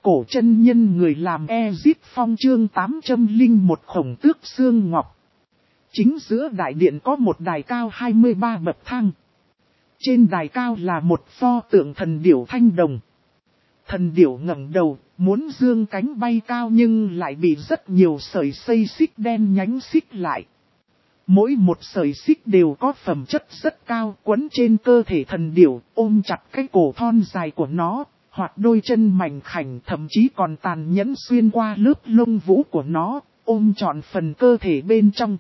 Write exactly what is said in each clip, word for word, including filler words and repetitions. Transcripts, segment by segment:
cổ chân nhân người làm Ezip Phong chương tám trăm lẻ một khổng tước xương ngọc. Chính giữa đại điện có một đài cao hai mươi ba bậc thang. Trên đài cao là một pho tượng thần điểu thanh đồng. Thần điểu ngẩng đầu, muốn dương cánh bay cao nhưng lại bị rất nhiều sợi xây xích đen nhánh xích lại. Mỗi một sợi xích đều có phẩm chất rất cao, quấn trên cơ thể thần điểu, ôm chặt cái cổ thon dài của nó, hoặc đôi chân mảnh khảnh, thậm chí còn tàn nhẫn xuyên qua lớp lông vũ của nó, ôm trọn phần cơ thể bên trong.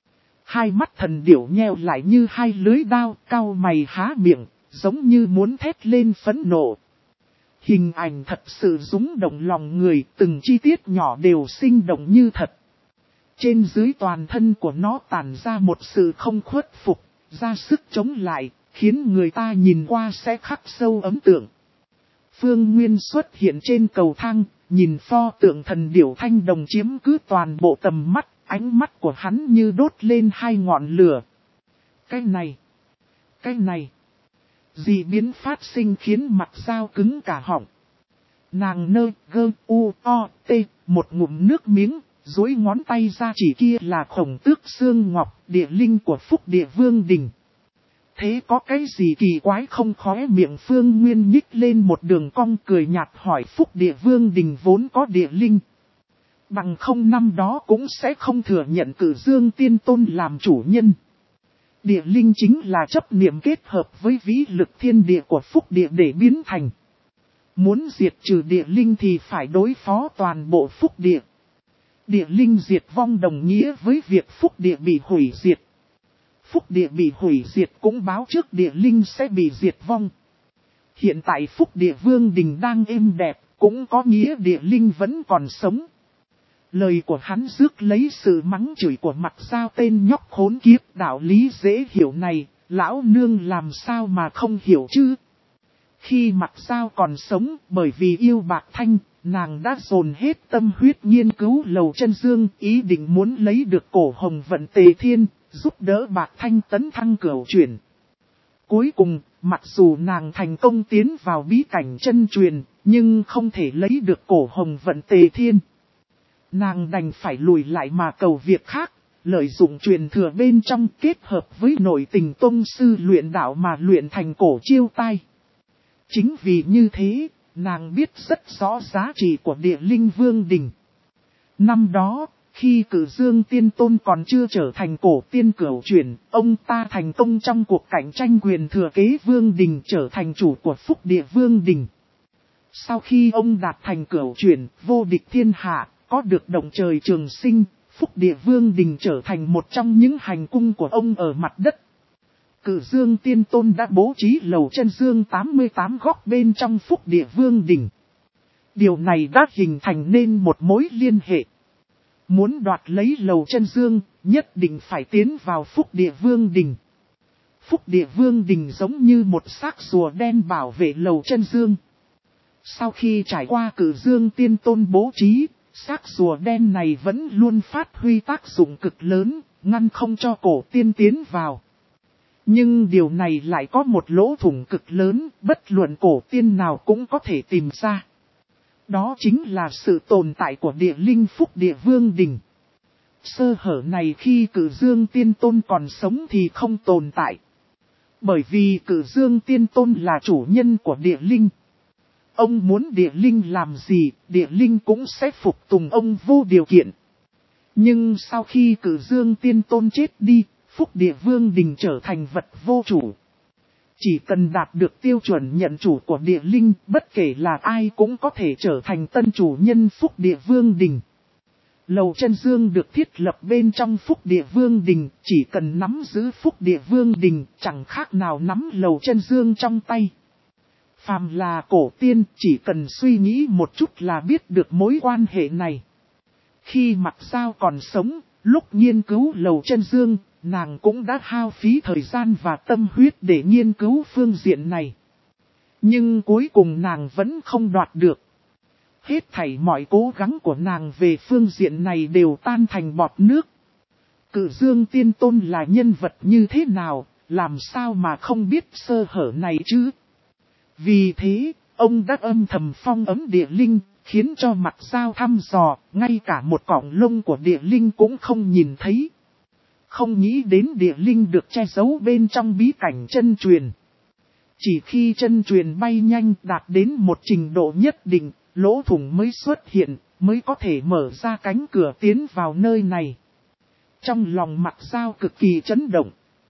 Hai mắt thần điểu nheo lại như hai lưới đao, cau mày há miệng, giống như muốn thét lên phẫn nộ. Hình ảnh thật sự rung động lòng người, từng chi tiết nhỏ đều sinh động như thật. Trên dưới toàn thân của nó tản ra một sự không khuất phục, ra sức chống lại, khiến người ta nhìn qua sẽ khắc sâu ấn tượng. Phương Nguyên xuất hiện trên cầu thang, nhìn pho tượng thần điểu thanh đồng chiếm cứ toàn bộ tầm mắt, ánh mắt của hắn như đốt lên hai ngọn lửa. Cái này, cái này, dị biến phát sinh khiến mặt dao cứng cả họng. Nàng nơ gơ u o t một ngụm nước miếng, duỗi ngón tay ra chỉ kia là khổng tước xương ngọc, địa linh của Phúc Địa Vương Đình. Thế có cái gì kỳ quái không? Khóe miệng Phương Nguyên nhích lên một đường cong cười nhạt hỏi. Phúc Địa Vương Đình vốn có địa linh. Bằng không năm đó cũng sẽ không thừa nhận Cử Dương Tiên Tôn làm chủ nhân. Địa linh chính là chấp niệm kết hợp với vĩ lực thiên địa của Phúc Địa để biến thành. Muốn diệt trừ địa linh thì phải đối phó toàn bộ Phúc Địa. Địa linh diệt vong đồng nghĩa với việc Phúc Địa bị hủy diệt. Phúc Địa bị hủy diệt cũng báo trước địa linh sẽ bị diệt vong. Hiện tại Phúc Địa Vương Đình đang êm đẹp, cũng có nghĩa địa linh vẫn còn sống. Lời của hắn rước lấy sự mắng chửi của Mặc Dao tên nhóc khốn kiếp. Đạo lý dễ hiểu này, lão nương làm sao mà không hiểu chứ? Khi Mặc Dao còn sống, bởi vì yêu Bạc Thanh, nàng đã dồn hết tâm huyết nghiên cứu Lầu Chân Dương, ý định muốn lấy được cổ hồng vận Tề Thiên, giúp đỡ Bạc Thanh tấn thăng cửu chuyển. Cuối cùng, mặc dù nàng thành công tiến vào bí cảnh chân truyền, nhưng không thể lấy được cổ hồng vận Tề Thiên. Nàng đành phải lùi lại mà cầu việc khác, lợi dụng truyền thừa bên trong kết hợp với nội tình tông sư luyện đạo mà luyện thành cổ chiêu tai. Chính vì như thế, nàng biết rất rõ giá trị của địa linh vương đình. Năm đó, khi Cử Dương Tiên Tôn còn chưa trở thành cổ tiên cửu chuyển, ông ta thành công trong cuộc cạnh tranh quyền thừa kế vương đình trở thành chủ của Phúc Địa Vương Đình. Sau khi ông đạt thành cửu chuyển, vô địch thiên hạ, có được động trời trường sinh, Phúc Địa Vương Đình trở thành một trong những hành cung của ông ở mặt đất. Cử Dương Tiên Tôn đã bố trí Lầu Chân Dương tám mươi tám góc bên trong Phúc Địa Vương Đình. Điều này đã hình thành nên một mối liên hệ. Muốn đoạt lấy Lầu Chân Dương, nhất định phải tiến vào Phúc Địa Vương Đình. Phúc Địa Vương Đình giống như một xác rùa đen bảo vệ Lầu Chân Dương. Sau khi trải qua Cử Dương Tiên Tôn bố trí, xác rùa đen này vẫn luôn phát huy tác dụng cực lớn, ngăn không cho cổ tiên tiến vào. Nhưng điều này lại có một lỗ thủng cực lớn, bất luận cổ tiên nào cũng có thể tìm ra. Đó chính là sự tồn tại của địa linh Phúc Địa Vương Đình. Sơ hở này khi Cử Dương Tiên Tôn còn sống thì không tồn tại. Bởi vì Cử Dương Tiên Tôn là chủ nhân của địa linh. Ông muốn địa linh làm gì, địa linh cũng sẽ phục tùng ông vô điều kiện. Nhưng sau khi Cử Dương Tiên Tôn chết đi, Phúc Địa Vương Đình trở thành vật vô chủ. Chỉ cần đạt được tiêu chuẩn nhận chủ của địa linh, bất kể là ai cũng có thể trở thành tân chủ nhân Phúc Địa Vương Đình. Lầu Chân Dương được thiết lập bên trong Phúc Địa Vương Đình, chỉ cần nắm giữ Phúc Địa Vương Đình, chẳng khác nào nắm Lầu Chân Dương trong tay. Phàm là cổ tiên, chỉ cần suy nghĩ một chút là biết được mối quan hệ này. Khi Mặc Dao còn sống, lúc nghiên cứu Lầu Chân Dương, nàng cũng đã hao phí thời gian và tâm huyết để nghiên cứu phương diện này. Nhưng cuối cùng nàng vẫn không đoạt được. Hết thảy mọi cố gắng của nàng về phương diện này đều tan thành bọt nước. Cử Dương Tiên Tôn là nhân vật như thế nào, làm sao mà không biết sơ hở này chứ? Vì thế, ông đã âm thầm phong ấm địa linh, khiến cho mặt dao thăm dò, ngay cả một cọng lông của địa linh cũng không nhìn thấy. Không nghĩ đến địa linh được che giấu bên trong bí cảnh chân truyền. Chỉ khi chân truyền bay nhanh đạt đến một trình độ nhất định, lỗ thủng mới xuất hiện, mới có thể mở ra cánh cửa tiến vào nơi này. Trong lòng mặt dao cực kỳ chấn động.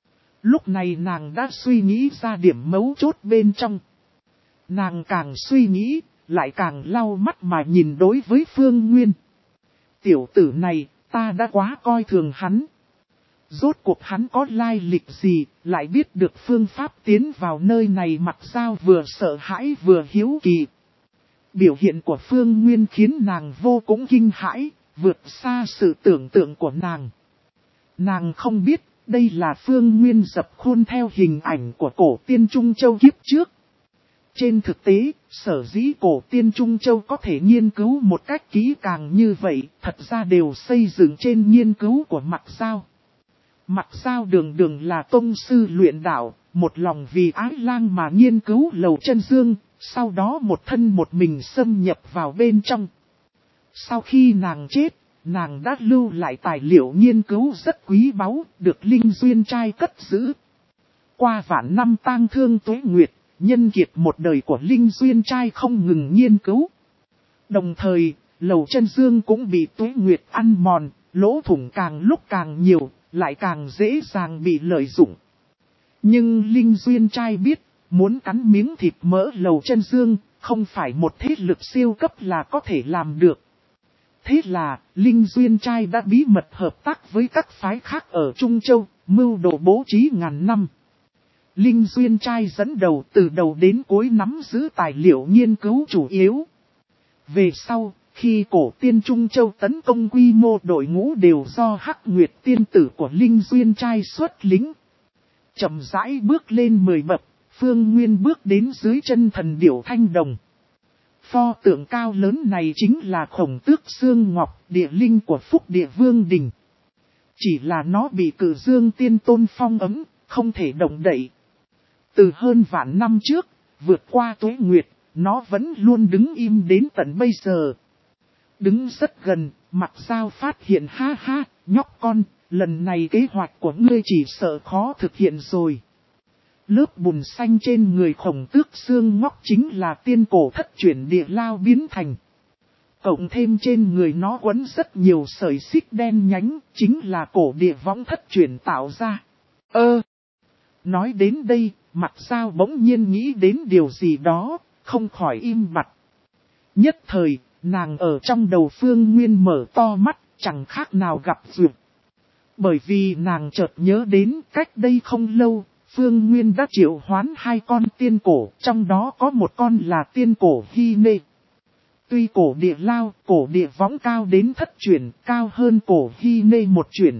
Lúc này nàng đã suy nghĩ ra điểm mấu chốt bên trong. Nàng càng suy nghĩ, lại càng lau mắt mà nhìn đối với Phương Nguyên. Tiểu tử này, ta đã quá coi thường hắn. Rốt cuộc hắn có lai lịch gì, lại biết được phương pháp tiến vào nơi này. Mặt dao vừa sợ hãi vừa hiếu kỳ. Biểu hiện của Phương Nguyên khiến nàng vô cùng kinh hãi, vượt xa sự tưởng tượng của nàng. Nàng không biết, đây là Phương Nguyên dập khuôn theo hình ảnh của cổ tiên Trung Châu kiếp trước. Trên thực tế, sở dĩ cổ tiên Trung Châu có thể nghiên cứu một cách kỹ càng như vậy, thật ra đều xây dựng trên nghiên cứu của Mặc Dao. Mặc Dao đường đường là tông sư luyện đạo, một lòng vì ái lang mà nghiên cứu Lầu Chân Dương, sau đó một thân một mình xâm nhập vào bên trong. Sau khi nàng chết, nàng đã lưu lại tài liệu nghiên cứu rất quý báu, được Linh Duyên Trai cất giữ. Qua vạn năm tang thương tuế nguyệt, nhân kiệt một đời của Linh Duyên Trai không ngừng nghiên cứu. Đồng thời, Lầu Chân Dương cũng bị tuế nguyệt ăn mòn, lỗ thủng càng lúc càng nhiều, lại càng dễ dàng bị lợi dụng. Nhưng Linh Duyên Trai biết, muốn cắn miếng thịt mỡ Lầu Chân Dương, không phải một thế lực siêu cấp là có thể làm được. Thế là, Linh Duyên Trai đã bí mật hợp tác với các phái khác ở Trung Châu, mưu đồ bố trí ngàn năm. Linh Duyên Trai dẫn đầu từ đầu đến cuối nắm giữ tài liệu nghiên cứu chủ yếu. Về sau, khi cổ tiên Trung Châu tấn công quy mô đội ngũ đều do Hắc Nguyệt tiên tử của Linh Duyên Trai xuất lính. Chậm rãi bước lên mười bậc, Phương Nguyên bước đến dưới chân thần điểu Thanh Đồng. Pho tượng cao lớn này chính là Khổng Tước Xương Ngọc, địa linh của Phúc Địa Vương Đình. Chỉ là nó bị Cử Dương Tiên Tôn phong ấm, không thể động đậy. Từ hơn vạn năm trước, vượt qua tuế nguyệt, nó vẫn luôn đứng im đến tận bây giờ. Đứng rất gần, Mặc Dao phát hiện ha ha, nhóc con, lần này kế hoạch của ngươi chỉ sợ khó thực hiện rồi. Lớp bùn xanh trên người Khổng Tước Xương Ngọc chính là tiên cổ thất chuyển địa lao biến thành. Cộng thêm trên người nó quấn rất nhiều sợi xích đen nhánh, chính là cổ địa võng thất chuyển tạo ra. Ơ! Nói đến đây, Mặc Dao bỗng nhiên nghĩ đến điều gì đó, không khỏi im bặt. Nhất thời, nàng ở trong đầu Phương Nguyên mở to mắt, chẳng khác nào gặp duyệt. Bởi vì nàng chợt nhớ đến cách đây không lâu, Phương Nguyên đã triệu hoán hai con tiên cổ, trong đó có một con là tiên cổ Hy Nê. Tuy cổ địa lao, cổ địa võng cao đến thất chuyển, cao hơn cổ Hy Nê một chuyển.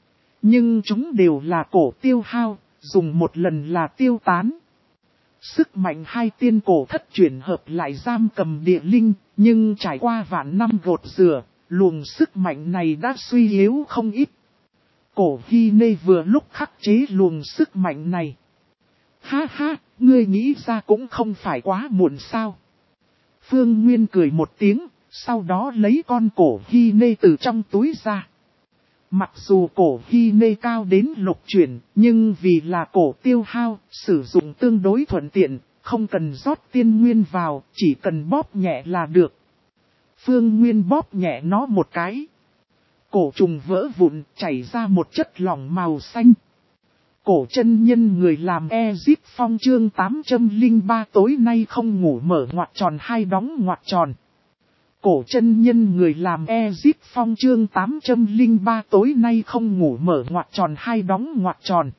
Nhưng chúng đều là cổ tiêu hao, dùng một lần là tiêu tán. Sức mạnh hai tiên cổ thất chuyển hợp lại giam cầm địa linh, nhưng trải qua vạn năm gột rửa, luồng sức mạnh này đã suy yếu không ít. Cổ Hy Nê vừa lúc khắc chế luồng sức mạnh này. Ha ha, ngươi nghĩ ra cũng không phải quá muộn sao. Phương Nguyên cười một tiếng, sau đó lấy con cổ Hy Nê từ trong túi ra. Mặc dù cổ Hy Nê cao đến lục chuyển, nhưng vì là cổ tiêu hao, sử dụng tương đối thuận tiện, không cần rót tiên nguyên vào, chỉ cần bóp nhẹ là được. Phương Nguyên bóp nhẹ nó một cái. Cổ trùng vỡ vụn, chảy ra một chất lỏng màu xanh. Cổ chân nhân người làm Ezip Phong chương tám trăm lẻ ba tối nay không ngủ mở ngoặc tròn hai đóng ngoặc tròn. Cổ chân nhân người làm Ezip Phong chương tám trăm lẻ ba tối nay không ngủ mở ngoặc tròn hai đóng ngoặc tròn.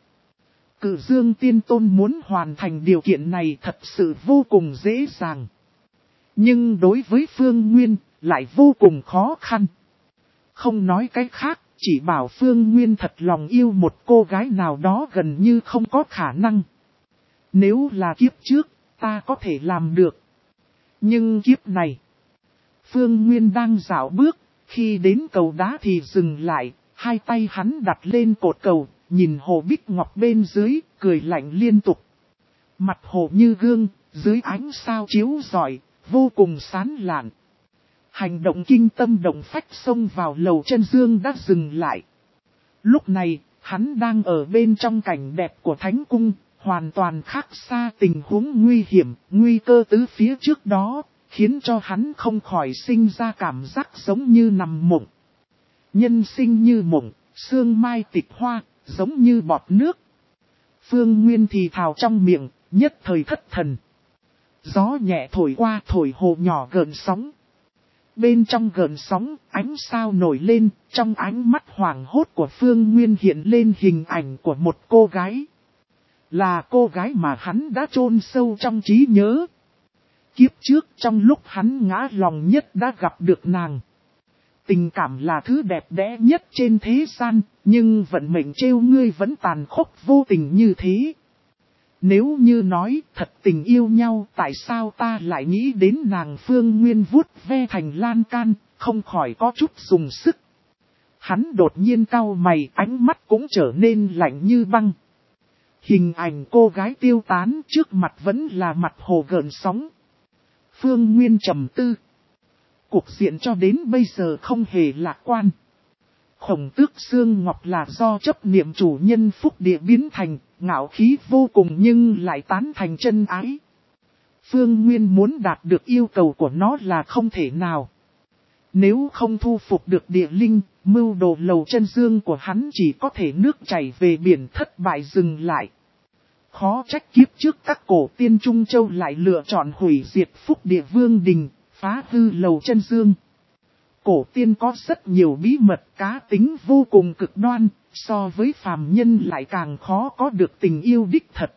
Cử Dương Tiên Tôn muốn hoàn thành điều kiện này thật sự vô cùng dễ dàng. Nhưng đối với Phương Nguyên, lại vô cùng khó khăn. Không nói cái khác, chỉ bảo Phương Nguyên thật lòng yêu một cô gái nào đó gần như không có khả năng. Nếu là kiếp trước, ta có thể làm được. Nhưng kiếp này, Phương Nguyên đang dạo bước, khi đến cầu đá thì dừng lại, hai tay hắn đặt lên cột cầu, nhìn hồ bích ngọc bên dưới, cười lạnh liên tục. Mặt hồ như gương, dưới ánh sao chiếu rọi, vô cùng sáng lạn. Hành động kinh tâm động phách xông vào lầu chân dương đã dừng lại. Lúc này, hắn đang ở bên trong cảnh đẹp của thánh cung, hoàn toàn khác xa tình huống nguy hiểm, nguy cơ tứ phía trước đó, khiến cho hắn không khỏi sinh ra cảm giác giống như nằm mộng. Nhân sinh như mộng, sương mai tịch hoa, giống như bọt nước. Phương Nguyên thì thào trong miệng, nhất thời thất thần. Gió nhẹ thổi qua thổi hồ nhỏ gợn sóng. Bên trong gợn sóng, ánh sao nổi lên, trong ánh mắt hoảng hốt của Phương Nguyên hiện lên hình ảnh của một cô gái. Là cô gái mà hắn đã chôn sâu trong trí nhớ. Kiếp trước trong lúc hắn ngã lòng nhất đã gặp được nàng. Tình cảm là thứ đẹp đẽ nhất trên thế gian, nhưng vận mệnh trêu ngươi vẫn tàn khốc vô tình như thế. Nếu như nói thật tình yêu nhau, tại sao ta lại nghĩ đến nàng? Phương Nguyên vuốt ve thành lan can, không khỏi có chút dùng sức. Hắn đột nhiên cau mày, ánh mắt cũng trở nên lạnh như băng. Hình ảnh cô gái tiêu tán, trước mặt vẫn là mặt hồ gợn sóng. Phương Nguyên trầm tư. Cục diện cho đến bây giờ không hề lạc quan. Khổng Tước Xương Ngọc là do chấp niệm chủ nhân phúc địa biến thành, ngạo khí vô cùng nhưng lại tán thành chân ái. Phương Nguyên muốn đạt được yêu cầu của nó là không thể nào. Nếu không thu phục được địa linh, mưu đồ lầu chân dương của hắn chỉ có thể nước chảy về biển, thất bại dừng lại. Khó trách kiếp trước các cổ tiên Trung Châu lại lựa chọn hủy diệt phúc địa vương đình, phá hư lầu chân dương. Cổ tiên có rất nhiều bí mật, cá tính vô cùng cực đoan, so với phàm nhân lại càng khó có được tình yêu đích thật.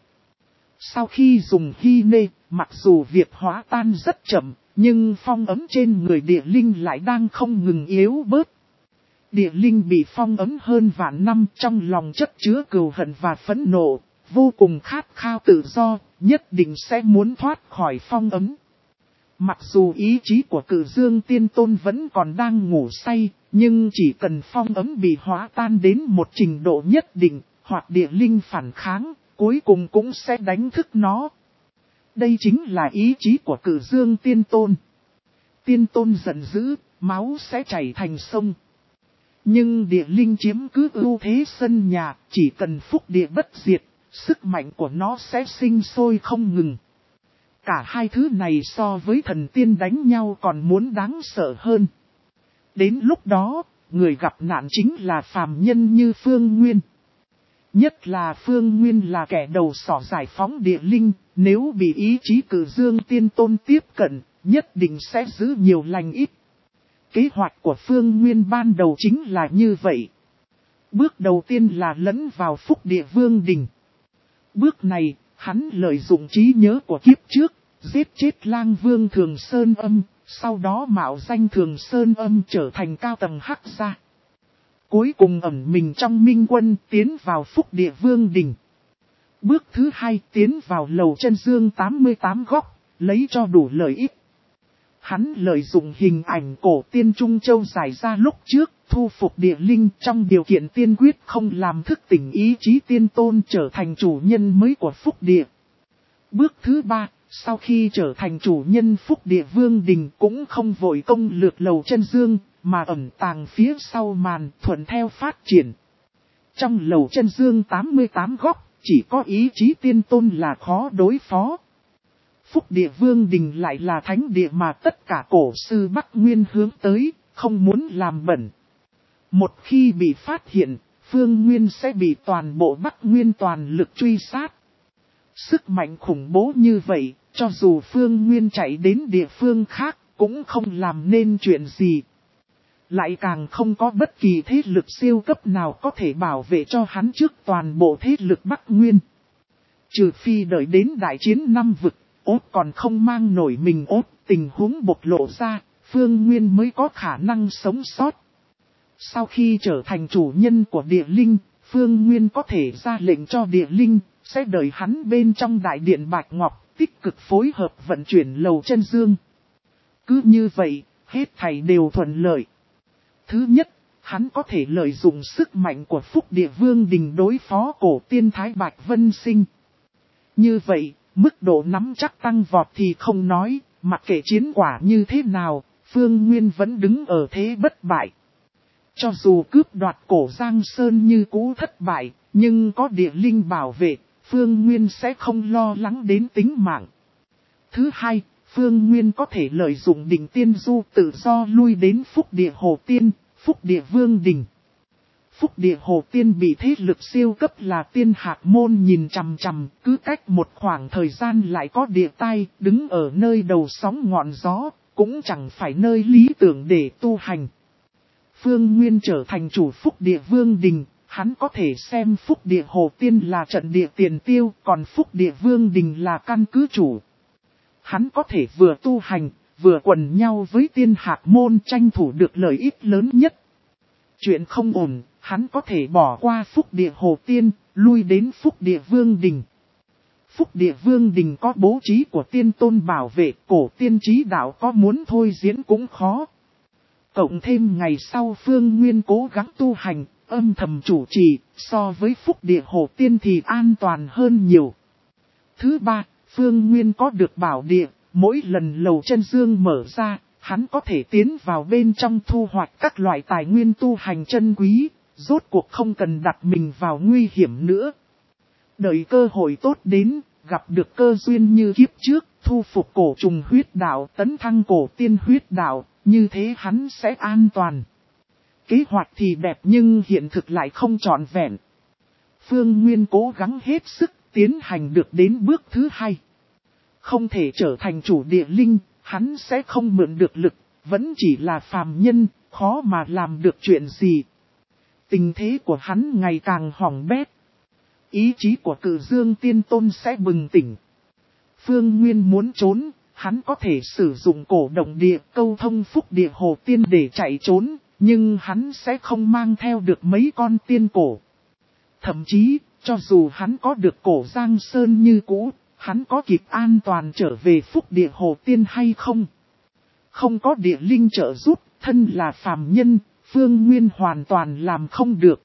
Sau khi dùng hy nê, mặc dù việc hóa tan rất chậm, nhưng phong ấm trên người địa linh lại đang không ngừng yếu bớt. Địa linh bị phong ấm hơn vạn năm, trong lòng chất chứa cừu hận và phẫn nộ, vô cùng khát khao tự do, nhất định sẽ muốn thoát khỏi phong ấm. Mặc dù ý chí của Cự Dương Tiên Tôn vẫn còn đang ngủ say, nhưng chỉ cần phong ấm bị hóa tan đến một trình độ nhất định, hoặc địa linh phản kháng, cuối cùng cũng sẽ đánh thức nó. Đây chính là ý chí của Cự Dương Tiên Tôn. Tiên Tôn giận dữ, máu sẽ chảy thành sông. Nhưng địa linh chiếm cứ ưu thế sân nhà, chỉ cần phúc địa bất diệt, sức mạnh của nó sẽ sinh sôi không ngừng. Cả hai thứ này so với thần tiên đánh nhau còn muốn đáng sợ hơn. Đến lúc đó, người gặp nạn chính là phàm nhân như Phương Nguyên. Nhất là Phương Nguyên là kẻ đầu sỏ giải phóng địa linh, nếu bị ý chí Cự Dương Tiên Tôn tiếp cận, nhất định sẽ giữ nhiều lành ít. Kế hoạch của Phương Nguyên ban đầu chính là như vậy. Bước đầu tiên là lẫn vào phúc địa vương đình. Bước này, hắn lợi dụng trí nhớ của kiếp trước, giết chết lang vương Thường Sơn Âm, sau đó mạo danh Thường Sơn Âm trở thành cao tầng hắc gia. Cuối cùng ẩn mình trong minh quân tiến vào phúc địa vương đình. Bước thứ hai tiến vào lầu chân dương tám mươi tám góc, lấy cho đủ lợi ích. Hắn lợi dụng hình ảnh cổ tiên Trung Châu giải ra lúc trước, thu phục địa linh trong điều kiện tiên quyết không làm thức tỉnh ý chí tiên tôn trở thành chủ nhân mới của phúc địa. Bước thứ ba, sau khi trở thành chủ nhân phúc địa vương đình cũng không vội công lược lầu chân dương, mà ẩn tàng phía sau màn thuận theo phát triển. Trong lầu chân dương tám mươi tám góc, chỉ có ý chí tiên tôn là khó đối phó. Phúc địa vương đình lại là thánh địa mà tất cả cổ sư Bắc Nguyên hướng tới, không muốn làm bẩn. Một khi bị phát hiện, Phương Nguyên sẽ bị toàn bộ Bắc Nguyên toàn lực truy sát. Sức mạnh khủng bố như vậy, cho dù Phương Nguyên chạy đến địa phương khác, cũng không làm nên chuyện gì. Lại càng không có bất kỳ thế lực siêu cấp nào có thể bảo vệ cho hắn trước toàn bộ thế lực Bắc Nguyên. Trừ phi đợi đến đại chiến năm vực, ốt còn không mang nổi mình ốt, tình huống bộc lộ ra, Phương Nguyên mới có khả năng sống sót. Sau khi trở thành chủ nhân của địa linh, Phương Nguyên có thể ra lệnh cho địa linh, sẽ đợi hắn bên trong đại điện Bạch Ngọc, tích cực phối hợp vận chuyển lầu chân dương. Cứ như vậy, hết thảy đều thuận lợi. Thứ nhất, hắn có thể lợi dụng sức mạnh của phúc địa vương đình đối phó cổ tiên Thái Bạch Vân Sinh. Như vậy, mức độ nắm chắc tăng vọt thì không nói, mặc kệ chiến quả như thế nào, Phương Nguyên vẫn đứng ở thế bất bại. Cho dù cướp đoạt cổ Giang Sơn như cũ thất bại, nhưng có địa linh bảo vệ, Phương Nguyên sẽ không lo lắng đến tính mạng. Thứ hai, Phương Nguyên có thể lợi dụng đỉnh tiên du tự do lui đến Phúc Địa Hồ Tiên, Phúc Địa Vương Đình. Phúc Địa Hồ Tiên bị thế lực siêu cấp là Tiên Hạc Môn nhìn chằm chằm, cứ cách một khoảng thời gian lại có địa tai, đứng ở nơi đầu sóng ngọn gió, cũng chẳng phải nơi lý tưởng để tu hành. Phương Nguyên trở thành chủ Phúc Địa Vương Đình, hắn có thể xem Phúc Địa Hồ Tiên là trận địa tiền tiêu, còn Phúc Địa Vương Đình là căn cứ chủ. Hắn có thể vừa tu hành, vừa quần nhau với Tiên Hạc Môn tranh thủ được lợi ích lớn nhất. Chuyện không ổn, hắn có thể bỏ qua Phúc Địa Hồ Tiên, lui đến Phúc Địa Vương Đình. Phúc Địa Vương Đình có bố trí của tiên tôn bảo vệ, cổ tiên trí đạo có muốn thôi diễn cũng khó. Cộng thêm ngày sau Phương Nguyên cố gắng tu hành, âm thầm chủ trì, so với Phúc Địa Hồ Tiên thì an toàn hơn nhiều. Thứ ba, Phương Nguyên có được bảo địa, mỗi lần lầu chân dương mở ra, hắn có thể tiến vào bên trong thu hoạch các loại tài nguyên tu hành chân quý, rốt cuộc không cần đặt mình vào nguy hiểm nữa. Đợi cơ hội tốt đến, gặp được cơ duyên như kiếp trước, thu phục cổ trùng huyết đạo, tấn thăng cổ tiên huyết đạo, như thế hắn sẽ an toàn. Kế hoạch thì đẹp nhưng hiện thực lại không trọn vẹn. Phương Nguyên cố gắng hết sức tiến hành được đến bước thứ hai. Không thể trở thành chủ địa linh, hắn sẽ không mượn được lực, vẫn chỉ là phàm nhân, khó mà làm được chuyện gì. Tình thế của hắn ngày càng hỏng bét. Ý chí của Cự Dương Tiên Tôn sẽ bừng tỉnh. Phương Nguyên muốn trốn, hắn có thể sử dụng cổ động địa câu thông Phúc Địa Hồ Tiên để chạy trốn, nhưng hắn sẽ không mang theo được mấy con tiên cổ. Thậm chí, cho dù hắn có được cổ Giang Sơn như cũ, hắn có kịp an toàn trở về Phúc Địa Hồ Tiên hay không? Không có địa linh trợ giúp, thân là phàm nhân, Phương Nguyên hoàn toàn làm không được.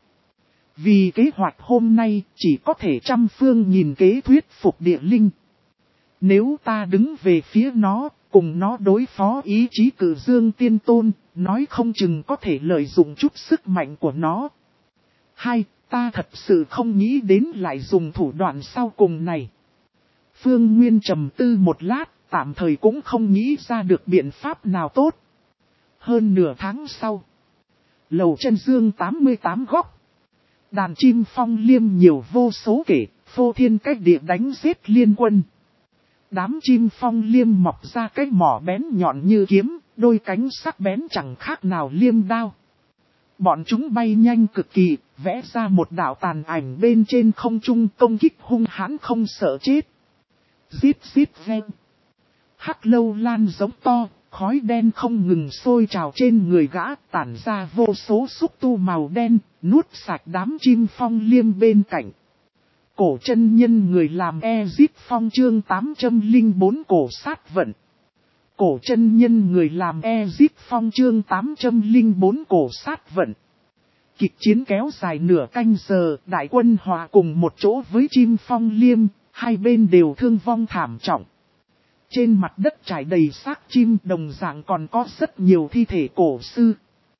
Vì kế hoạch hôm nay chỉ có thể trăm phương nhìn kế thuyết phục địa linh. Nếu ta đứng về phía nó, cùng nó đối phó ý chí Cự Dương Tiên Tôn, nói không chừng có thể lợi dụng chút sức mạnh của nó. Hai, ta thật sự không nghĩ đến lại dùng thủ đoạn sau cùng này. Phương Nguyên trầm tư một lát, tạm thời cũng không nghĩ ra được biện pháp nào tốt. Hơn nửa tháng sau, lầu chân dương tám mươi tám góc. Đàn chim phong liêm nhiều vô số kể, phô thiên cách địa đánh giết liên quân. Đám chim phong liêm mọc ra cái mỏ bén nhọn như kiếm, đôi cánh sắc bén chẳng khác nào liêm đao. Bọn chúng bay nhanh cực kỳ, vẽ ra một đạo tàn ảnh bên trên không trung công kích hung hãn không sợ chết. Zip zip ven. Hắc lâu lan giống to, khói đen không ngừng sôi trào trên người gã, tản ra vô số xúc tu màu đen, nuốt sạch đám chim phong liêm bên cạnh. Cổ chân nhân người làm E-Zip Phong chương tám trăm lẻ bốn cổ sát vận. Cổ chân nhân người làm E-Zip Phong chương tám trăm lẻ bốn cổ sát vận. Kịch chiến kéo dài nửa canh giờ, đại quân hòa cùng một chỗ với chim phong liêm, hai bên đều thương vong thảm trọng. Trên mặt đất trải đầy xác chim, đồng dạng còn có rất nhiều thi thể cổ sư.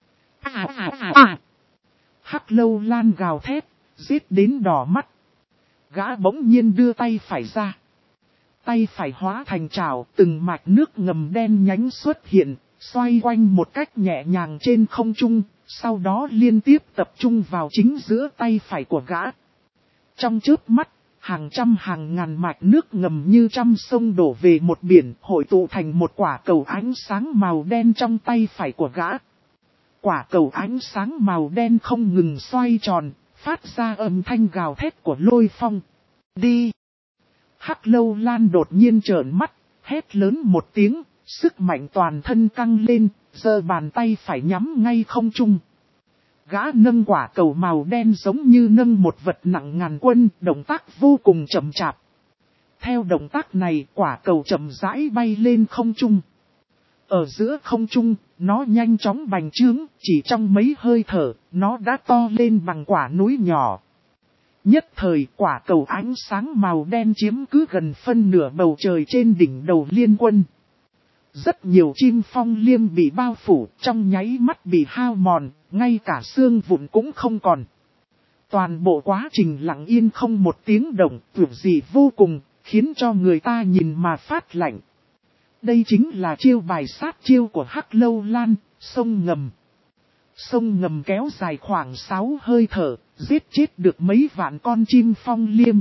À à à à. Hắc lâu lan gào thét, giết đến đỏ mắt. Gã bỗng nhiên đưa tay phải ra. Tay phải hóa thành trào, từng mạch nước ngầm đen nhánh xuất hiện, xoay quanh một cách nhẹ nhàng trên không trung, sau đó liên tiếp tập trung vào chính giữa tay phải của gã. Trong chớp mắt, hàng trăm hàng ngàn mạch nước ngầm như trăm sông đổ về một biển, hội tụ thành một quả cầu ánh sáng màu đen trong tay phải của gã. Quả cầu ánh sáng màu đen không ngừng xoay tròn, phát ra âm thanh gào thét của lôi phong. Đi! Hắc lâu lan đột nhiên trợn mắt, hét lớn một tiếng, sức mạnh toàn thân căng lên, giơ bàn tay phải nhắm ngay không trung. Gã nâng quả cầu màu đen giống như nâng một vật nặng ngàn quân, động tác vô cùng chậm chạp. Theo động tác này, quả cầu chậm rãi bay lên không trung. Ở giữa không trung, nó nhanh chóng bành trướng, chỉ trong mấy hơi thở, nó đã to lên bằng quả núi nhỏ. Nhất thời quả cầu ánh sáng màu đen chiếm cứ gần phân nửa bầu trời trên đỉnh đầu liên quân. Rất nhiều chim phong liêm bị bao phủ, trong nháy mắt bị hao mòn, ngay cả xương vụn cũng không còn. Toàn bộ quá trình lặng yên không một tiếng động, tuyệt dị vô cùng, khiến cho người ta nhìn mà phát lạnh. Đây chính là chiêu bài sát chiêu của Hắc Lâu Lan, sông ngầm. Sông ngầm kéo dài khoảng sáu hơi thở, giết chết được mấy vạn con chim phong liêm.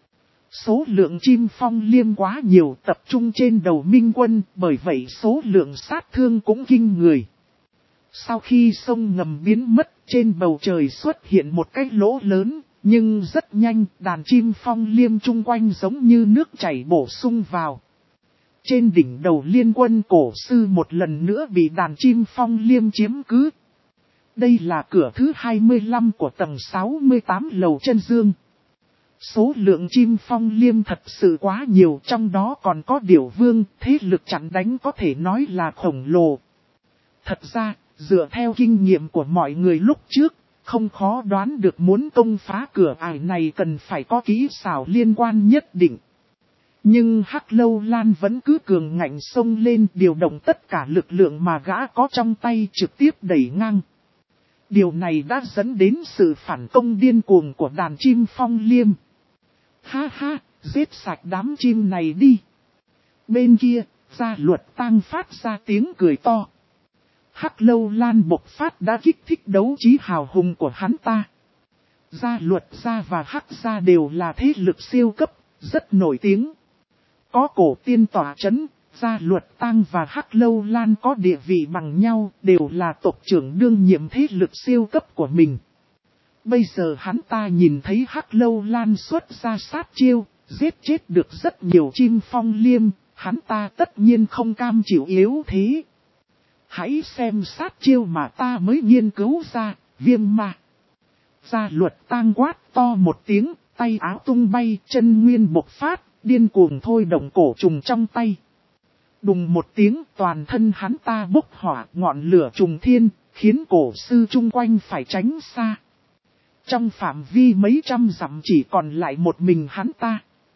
Số lượng chim phong liêm quá nhiều, tập trung trên đầu Minh Quân, bởi vậy số lượng sát thương cũng kinh người. Sau khi sông ngầm biến mất, trên bầu trời xuất hiện một cái lỗ lớn, nhưng rất nhanh, đàn chim phong liêm chung quanh giống như nước chảy bổ sung vào. Trên đỉnh đầu Liên Quân cổ sư một lần nữa bị đàn chim phong liêm chiếm cứ. Đây là cửa thứ hai mươi lăm của tầng sáu mươi tám lầu chân dương. Số lượng chim phong liêm thật sự quá nhiều, trong đó còn có điểu vương, thế lực chặn đánh có thể nói là khổng lồ. Thật ra, dựa theo kinh nghiệm của mọi người lúc trước, không khó đoán được muốn công phá cửa ải này cần phải có kỹ xảo liên quan nhất định. Nhưng Hắc Lâu Lan vẫn cứ cường ngạnh xông lên, điều động tất cả lực lượng mà gã có trong tay trực tiếp đẩy ngang. Điều này đã dẫn đến sự phản công điên cuồng của đàn chim phong liêm. Ha ha, giết sạch đám chim này đi. Bên kia, Gia Luật Tang phát ra tiếng cười to. Hắc Lâu Lan bộc phát đã kích thích đấu trí hào hùng của hắn ta. Gia Luật gia và Hắc gia đều là thế lực siêu cấp, rất nổi tiếng. Có cổ tiên tỏa chấn, Gia Luật Tang và Hắc Lâu Lan có địa vị bằng nhau, đều là tộc trưởng đương nhiệm thế lực siêu cấp của mình. Bây giờ hắn ta nhìn thấy Hắc Lâu Lan xuất ra sát chiêu, giết chết được rất nhiều chim phong liêm, hắn ta tất nhiên không cam chịu yếu thế. Hãy xem sát chiêu mà ta mới nghiên cứu ra, viêm ma. Gia Luật Tang quát to một tiếng, tay áo tung bay, chân nguyên bộc phát, điên cuồng thôi động cổ trùng trong tay. Đùng một tiếng, toàn thân hắn ta bốc hỏa, ngọn lửa trùng thiên, khiến cổ sư chung quanh phải tránh xa. Trong phạm vi mấy trăm dặm chỉ còn lại một mình hắn ta.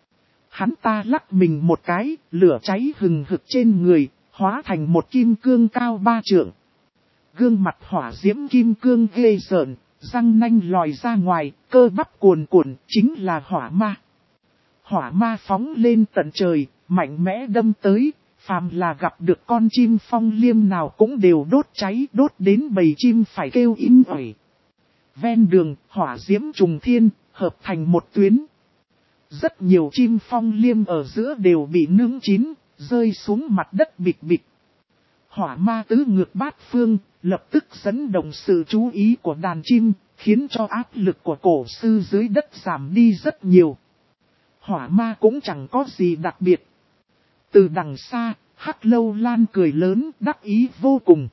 Hắn ta lắc mình một cái, lửa cháy hừng hực trên người, hóa thành một kim cương cao ba trượng. Gương mặt hỏa diễm kim cương ghê rợn, răng nanh lòi ra ngoài, cơ bắp cuồn cuộn, chính là hỏa ma. Hỏa ma phóng lên tận trời, mạnh mẽ đâm tới, phàm là gặp được con chim phong liêm nào cũng đều đốt cháy, đốt đến bầy chim phải kêu im ỏi. Ven đường, hỏa diễm trùng thiên, hợp thành một tuyến. Rất nhiều chim phong liêm ở giữa đều bị nướng chín, rơi xuống mặt đất bịch bịch. Hỏa ma tứ ngược bát phương, lập tức dẫn động sự chú ý của đàn chim, khiến cho áp lực của cổ sư dưới đất giảm đi rất nhiều. Hỏa ma cũng chẳng có gì đặc biệt. Từ đằng xa, Hắc Lâu Lan cười lớn, đắc ý vô cùng.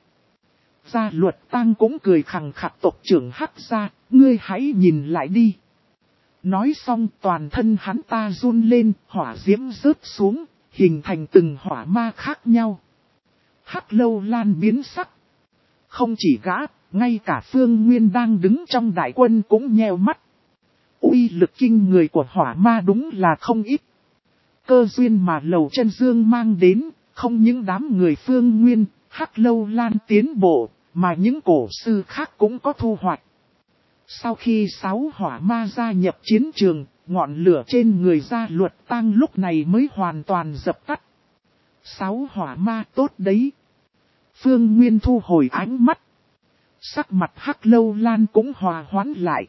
Gia Luật Tang cũng cười khằng khặc, tộc trưởng Hắc gia, ngươi hãy nhìn lại đi. Nói xong toàn thân hắn ta run lên, hỏa diễm rớt xuống, hình thành từng hỏa ma khác nhau. Hắc Lâu Lan biến sắc. Không chỉ gã, ngay cả Phương Nguyên đang đứng trong đại quân cũng nheo mắt. Uy lực kinh người của hỏa ma đúng là không ít. Cơ duyên mà Lầu Chân Dương mang đến, không những đám người Phương Nguyên, Hắc Lâu Lan tiến bộ, mà những cổ sư khác cũng có thu hoạch. Sau khi sáu hỏa ma gia nhập chiến trường, ngọn lửa trên người Gia Luật Tang lúc này mới hoàn toàn dập tắt. Sáu hỏa ma tốt đấy. Phương Nguyên thu hồi ánh mắt. Sắc mặt Hắc Lâu Lan cũng hòa hoãn lại.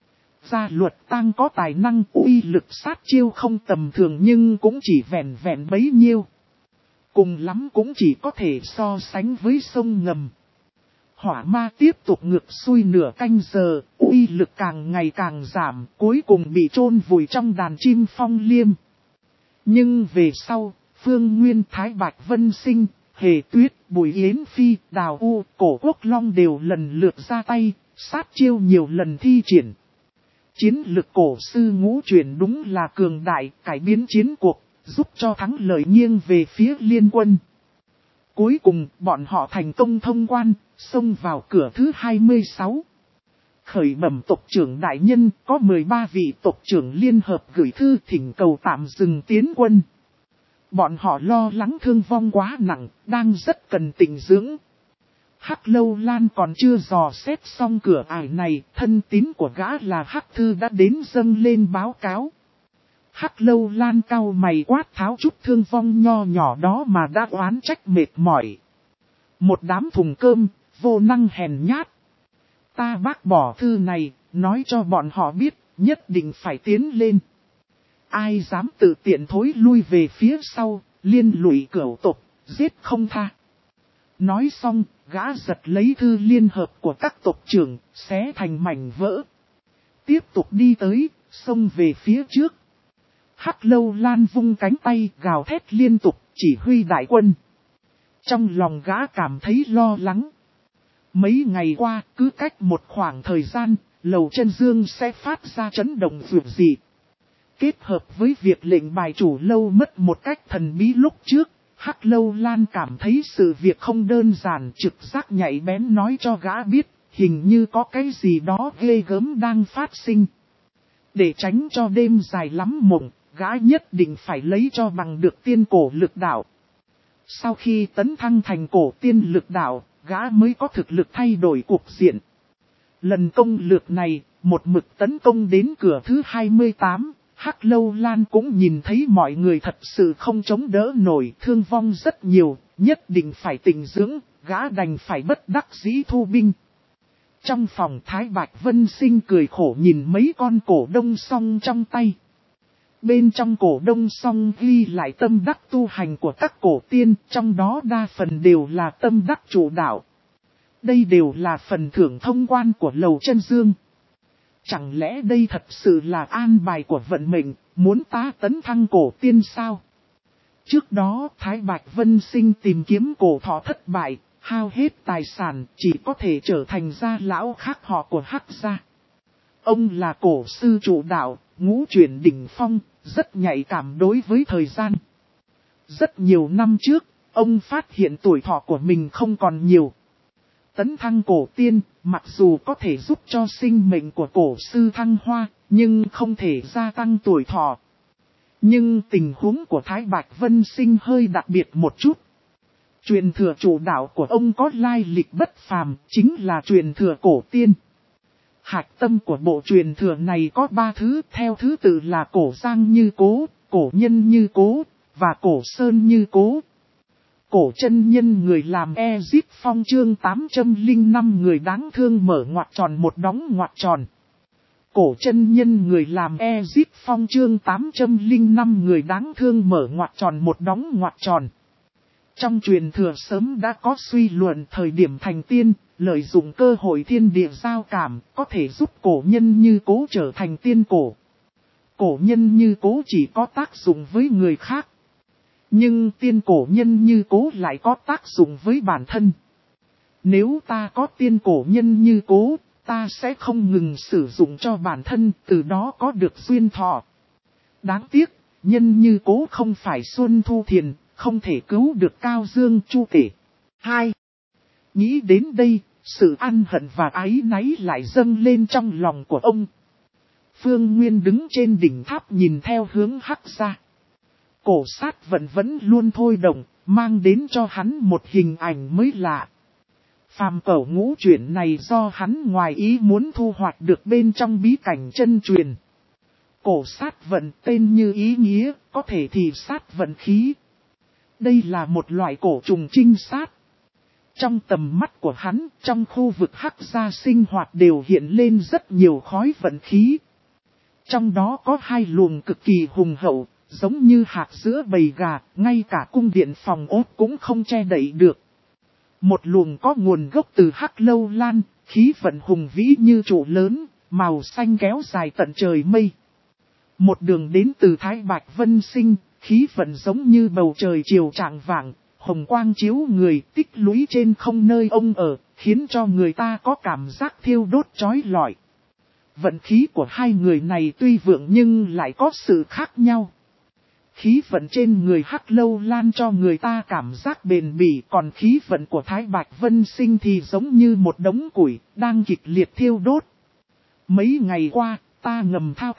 Gia Luật Tang có tài năng uy lực sát chiêu không tầm thường nhưng cũng chỉ vẹn vẹn bấy nhiêu. Cùng lắm cũng chỉ có thể so sánh với sông ngầm. Hỏa ma tiếp tục ngược xuôi nửa canh giờ, uy lực càng ngày càng giảm, cuối cùng bị chôn vùi trong đàn chim phong liêm. Nhưng về sau, Phương Nguyên, Thái Bạch Vân Sinh, Hề Tuyết, Bùi Yến Phi, Đào U, Cổ Quốc Long đều lần lượt ra tay, sát chiêu nhiều lần thi triển. Chiến lực cổ sư ngũ chuyển đúng là cường đại, cải biến chiến cuộc, giúp cho thắng lợi nghiêng về phía Liên Quân. Cuối cùng, bọn họ thành công thông quan, xông vào cửa thứ hai mươi sáu. Khởi bẩm tộc trưởng đại nhân, có mười ba vị tộc trưởng liên hợp gửi thư thỉnh cầu tạm dừng tiến quân. Bọn họ lo lắng thương vong quá nặng, đang rất cần tĩnh dưỡng. Hắc Lâu Lan còn chưa dò xét xong cửa ải này, thân tín của gã là Hắc Thư đã đến dâng lên báo cáo. Hắc Lâu Lan cau mày quát tháo chút thương vong nho nhỏ đó mà đã oán trách mệt mỏi. Một đám thùng cơm, vô năng hèn nhát. Ta bác bỏ thư này, nói cho bọn họ biết, nhất định phải tiến lên. Ai dám tự tiện thối lui về phía sau, liên lụy cửu tộc, giết không tha. Nói xong, gã giật lấy thư liên hợp của các tộc trưởng, xé thành mảnh vỡ. Tiếp tục đi tới, xông về phía trước. Hắc Lâu Lan vung cánh tay, gào thét liên tục, chỉ huy đại quân. Trong lòng gã cảm thấy lo lắng. Mấy ngày qua, cứ cách một khoảng thời gian, Lầu Chân Dương sẽ phát ra chấn động vượt dị. Kết hợp với việc lệnh bài chủ lâu mất một cách thần bí lúc trước, Hắc Lâu Lan cảm thấy sự việc không đơn giản, trực giác nhạy bén nói cho gã biết, hình như có cái gì đó ghê gớm đang phát sinh. Để tránh cho đêm dài lắm mộng, gã nhất định phải lấy cho bằng được tiên cổ lực đạo. Sau khi tấn thăng thành cổ tiên lực đạo, gã mới có thực lực thay đổi cuộc diện. Lần công lược này, một mực tấn công đến cửa thứ hai mươi tám, Hắc Lâu Lan cũng nhìn thấy mọi người thật sự không chống đỡ nổi, thương vong rất nhiều, nhất định phải tĩnh dưỡng, gã đành phải bất đắc dĩ thu binh. Trong phòng Thái Bạch Vân Sinh cười khổ nhìn mấy con cổ đông song trong tay. Bên trong cổ đông song ghi lại tâm đắc tu hành của các cổ tiên, trong đó đa phần đều là tâm đắc chủ đạo. Đây đều là phần thưởng thông quan của Lầu Chân Dương. Chẳng lẽ đây thật sự là an bài của vận mệnh, muốn ta tấn thăng cổ tiên sao? Trước đó Thái Bạch Vân Sinh tìm kiếm cổ thọ thất bại, hao hết tài sản, chỉ có thể trở thành gia lão khác họ của Hắc gia. Ông là cổ sư chủ đạo, ngũ chuyển đỉnh phong, rất nhạy cảm đối với thời gian. Rất nhiều năm trước, ông phát hiện tuổi thọ của mình không còn nhiều. Tấn thăng cổ tiên, mặc dù có thể giúp cho sinh mệnh của cổ sư thăng hoa, nhưng không thể gia tăng tuổi thọ. Nhưng tình huống của Thái Bạch Vân Sinh hơi đặc biệt một chút. Truyền thừa chủ đạo của ông có lai lịch bất phàm, chính là truyền thừa cổ tiên. Hạch tâm của bộ truyền thừa này có ba thứ, theo thứ tự là cổ giang như cố, cổ nhân như cố, và cổ sơn như cố. Cổ chân nhân người làm Ezip Phong chương tám trăm lẻ năm người đáng thương mở ngoặc tròn một đóng ngoặc tròn. Cổ chân nhân người làm Ezip Phong chương tám trăm lẻ năm người đáng thương mở ngoặc tròn một đóng ngoặc tròn. Trong truyền thừa sớm đã có suy luận thời điểm thành tiên, lợi dụng cơ hội thiên địa giao cảm, có thể giúp cổ nhân như cố trở thành tiên cổ. Cổ nhân như cố chỉ có tác dụng với người khác. Nhưng tiên cổ nhân như cố lại có tác dụng với bản thân. Nếu ta có tiên cổ nhân như cố, ta sẽ không ngừng sử dụng cho bản thân, từ đó có được duyên thọ. Đáng tiếc, nhân như cố không phải Xuân Thu Thiền, không thể cứu được Cao Dương Chu Tể. hai. Nghĩ đến đây, sự ăn hận và áy náy lại dâng lên trong lòng của ông. Phương Nguyên đứng trên đỉnh tháp nhìn theo hướng Hắc gia. Cổ sát vận vẫn luôn thôi động, mang đến cho hắn một hình ảnh mới lạ. Phàm cẩu ngũ chuyển này do hắn ngoài ý muốn thu hoạch được bên trong bí cảnh chân truyền. Cổ sát vận tên như ý nghĩa, có thể thì sát vận khí. Đây là một loại cổ trùng trinh sát. Trong tầm mắt của hắn, trong khu vực Hắc gia sinh hoạt đều hiện lên rất nhiều khói vận khí. Trong đó có hai luồng cực kỳ hùng hậu, giống như hạt giữa bầy gà, ngay cả cung điện phòng ốt cũng không che đậy được. Một luồng có nguồn gốc từ Hắc Lâu Lan, khí vận hùng vĩ như trụ lớn, màu xanh kéo dài tận trời mây. Một đường đến từ Thái Bạch Vân Sinh, khí vận giống như bầu trời chiều trạng vàng, hồng quang chiếu người tích lũy trên không nơi ông ở, khiến cho người ta có cảm giác thiêu đốt chói lọi. Vận khí của hai người này tuy vượng nhưng lại có sự khác nhau. Khí vận trên người Hắc Lâu Lan cho người ta cảm giác bền bỉ, còn khí vận của Thái Bạch Vân Sinh thì giống như một đống củi, đang kịch liệt thiêu đốt. Mấy ngày qua, ta ngầm thao tác,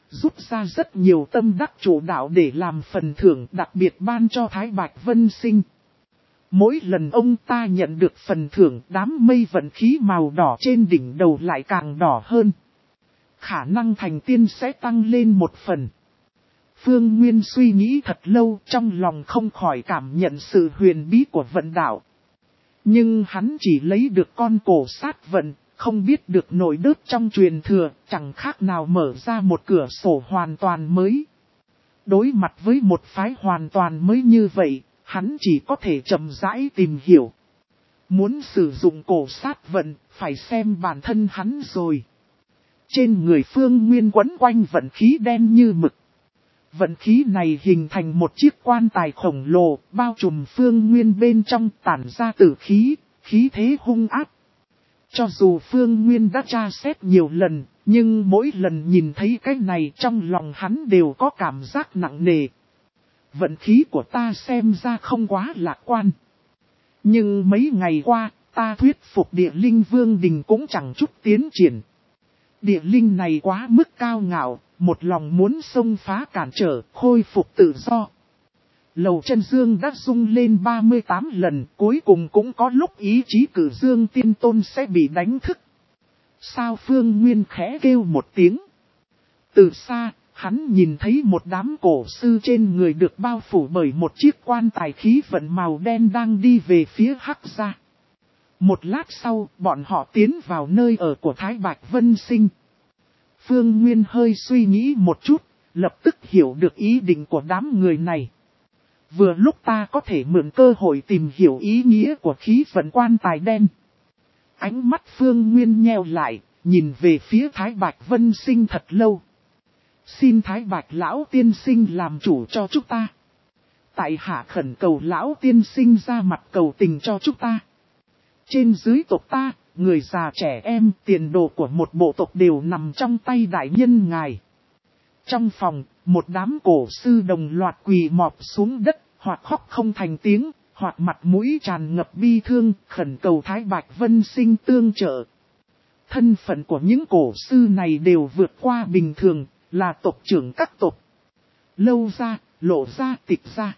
rút ra rất nhiều tâm đắc chủ đạo để làm phần thưởng đặc biệt ban cho Thái Bạch Vân Sinh. Mỗi lần ông ta nhận được phần thưởng, đám mây vận khí màu đỏ trên đỉnh đầu lại càng đỏ hơn. Khả năng thành tiên sẽ tăng lên một phần. Phương Nguyên suy nghĩ thật lâu, trong lòng không khỏi cảm nhận sự huyền bí của vận đạo. Nhưng hắn chỉ lấy được con cổ sát vận, không biết được nội đớt trong truyền thừa, chẳng khác nào mở ra một cửa sổ hoàn toàn mới. Đối mặt với một phái hoàn toàn mới như vậy, hắn chỉ có thể chậm rãi tìm hiểu. Muốn sử dụng cổ sát vận, phải xem bản thân hắn rồi. Trên người Phương Nguyên quấn quanh vận khí đen như mực. Vận khí này hình thành một chiếc quan tài khổng lồ, bao trùm Phương Nguyên bên trong, tản ra tử khí, khí thế hung ác. Cho dù Phương Nguyên đã tra xét nhiều lần, nhưng mỗi lần nhìn thấy cái này trong lòng hắn đều có cảm giác nặng nề. Vận khí của ta xem ra không quá lạc quan. Nhưng mấy ngày qua, ta thuyết phục địa linh vương đình cũng chẳng chút tiến triển. Địa linh này quá mức cao ngạo, một lòng muốn xông phá cản trở, khôi phục tự do. Lầu Chân Dương đã rung lên ba mươi tám lần, cuối cùng cũng có lúc ý chí Cử Dương Tiên Tôn sẽ bị đánh thức. Sao Phương Nguyên khẽ kêu một tiếng. Từ xa, hắn nhìn thấy một đám cổ sư trên người được bao phủ bởi một chiếc quan tài khí vận màu đen đang đi về phía Hắc Gia. Một lát sau, bọn họ tiến vào nơi ở của Thái Bạch Vân Sinh. Phương Nguyên hơi suy nghĩ một chút, lập tức hiểu được ý định của đám người này. Vừa lúc ta có thể mượn cơ hội tìm hiểu ý nghĩa của khí vận quan tài đen. Ánh mắt Phương Nguyên nheo lại, nhìn về phía Thái Bạch Vân Sinh thật lâu. Xin Thái Bạch Lão Tiên Sinh làm chủ cho chúng ta. Tại hạ khẩn cầu Lão Tiên Sinh ra mặt cầu tình cho chúng ta. Trên dưới tộc ta, người già trẻ em, tiền đồ của một bộ tộc đều nằm trong tay đại nhân ngài. Trong phòng, một đám cổ sư đồng loạt quỳ mọp xuống đất, hoặc khóc không thành tiếng, hoặc mặt mũi tràn ngập bi thương, khẩn cầu Thái Bạch Vân Sinh tương trợ. Thân phận của những cổ sư này đều vượt qua bình thường, là tộc trưởng các tộc. Lâu Gia, Lộ Gia, Tịch Gia.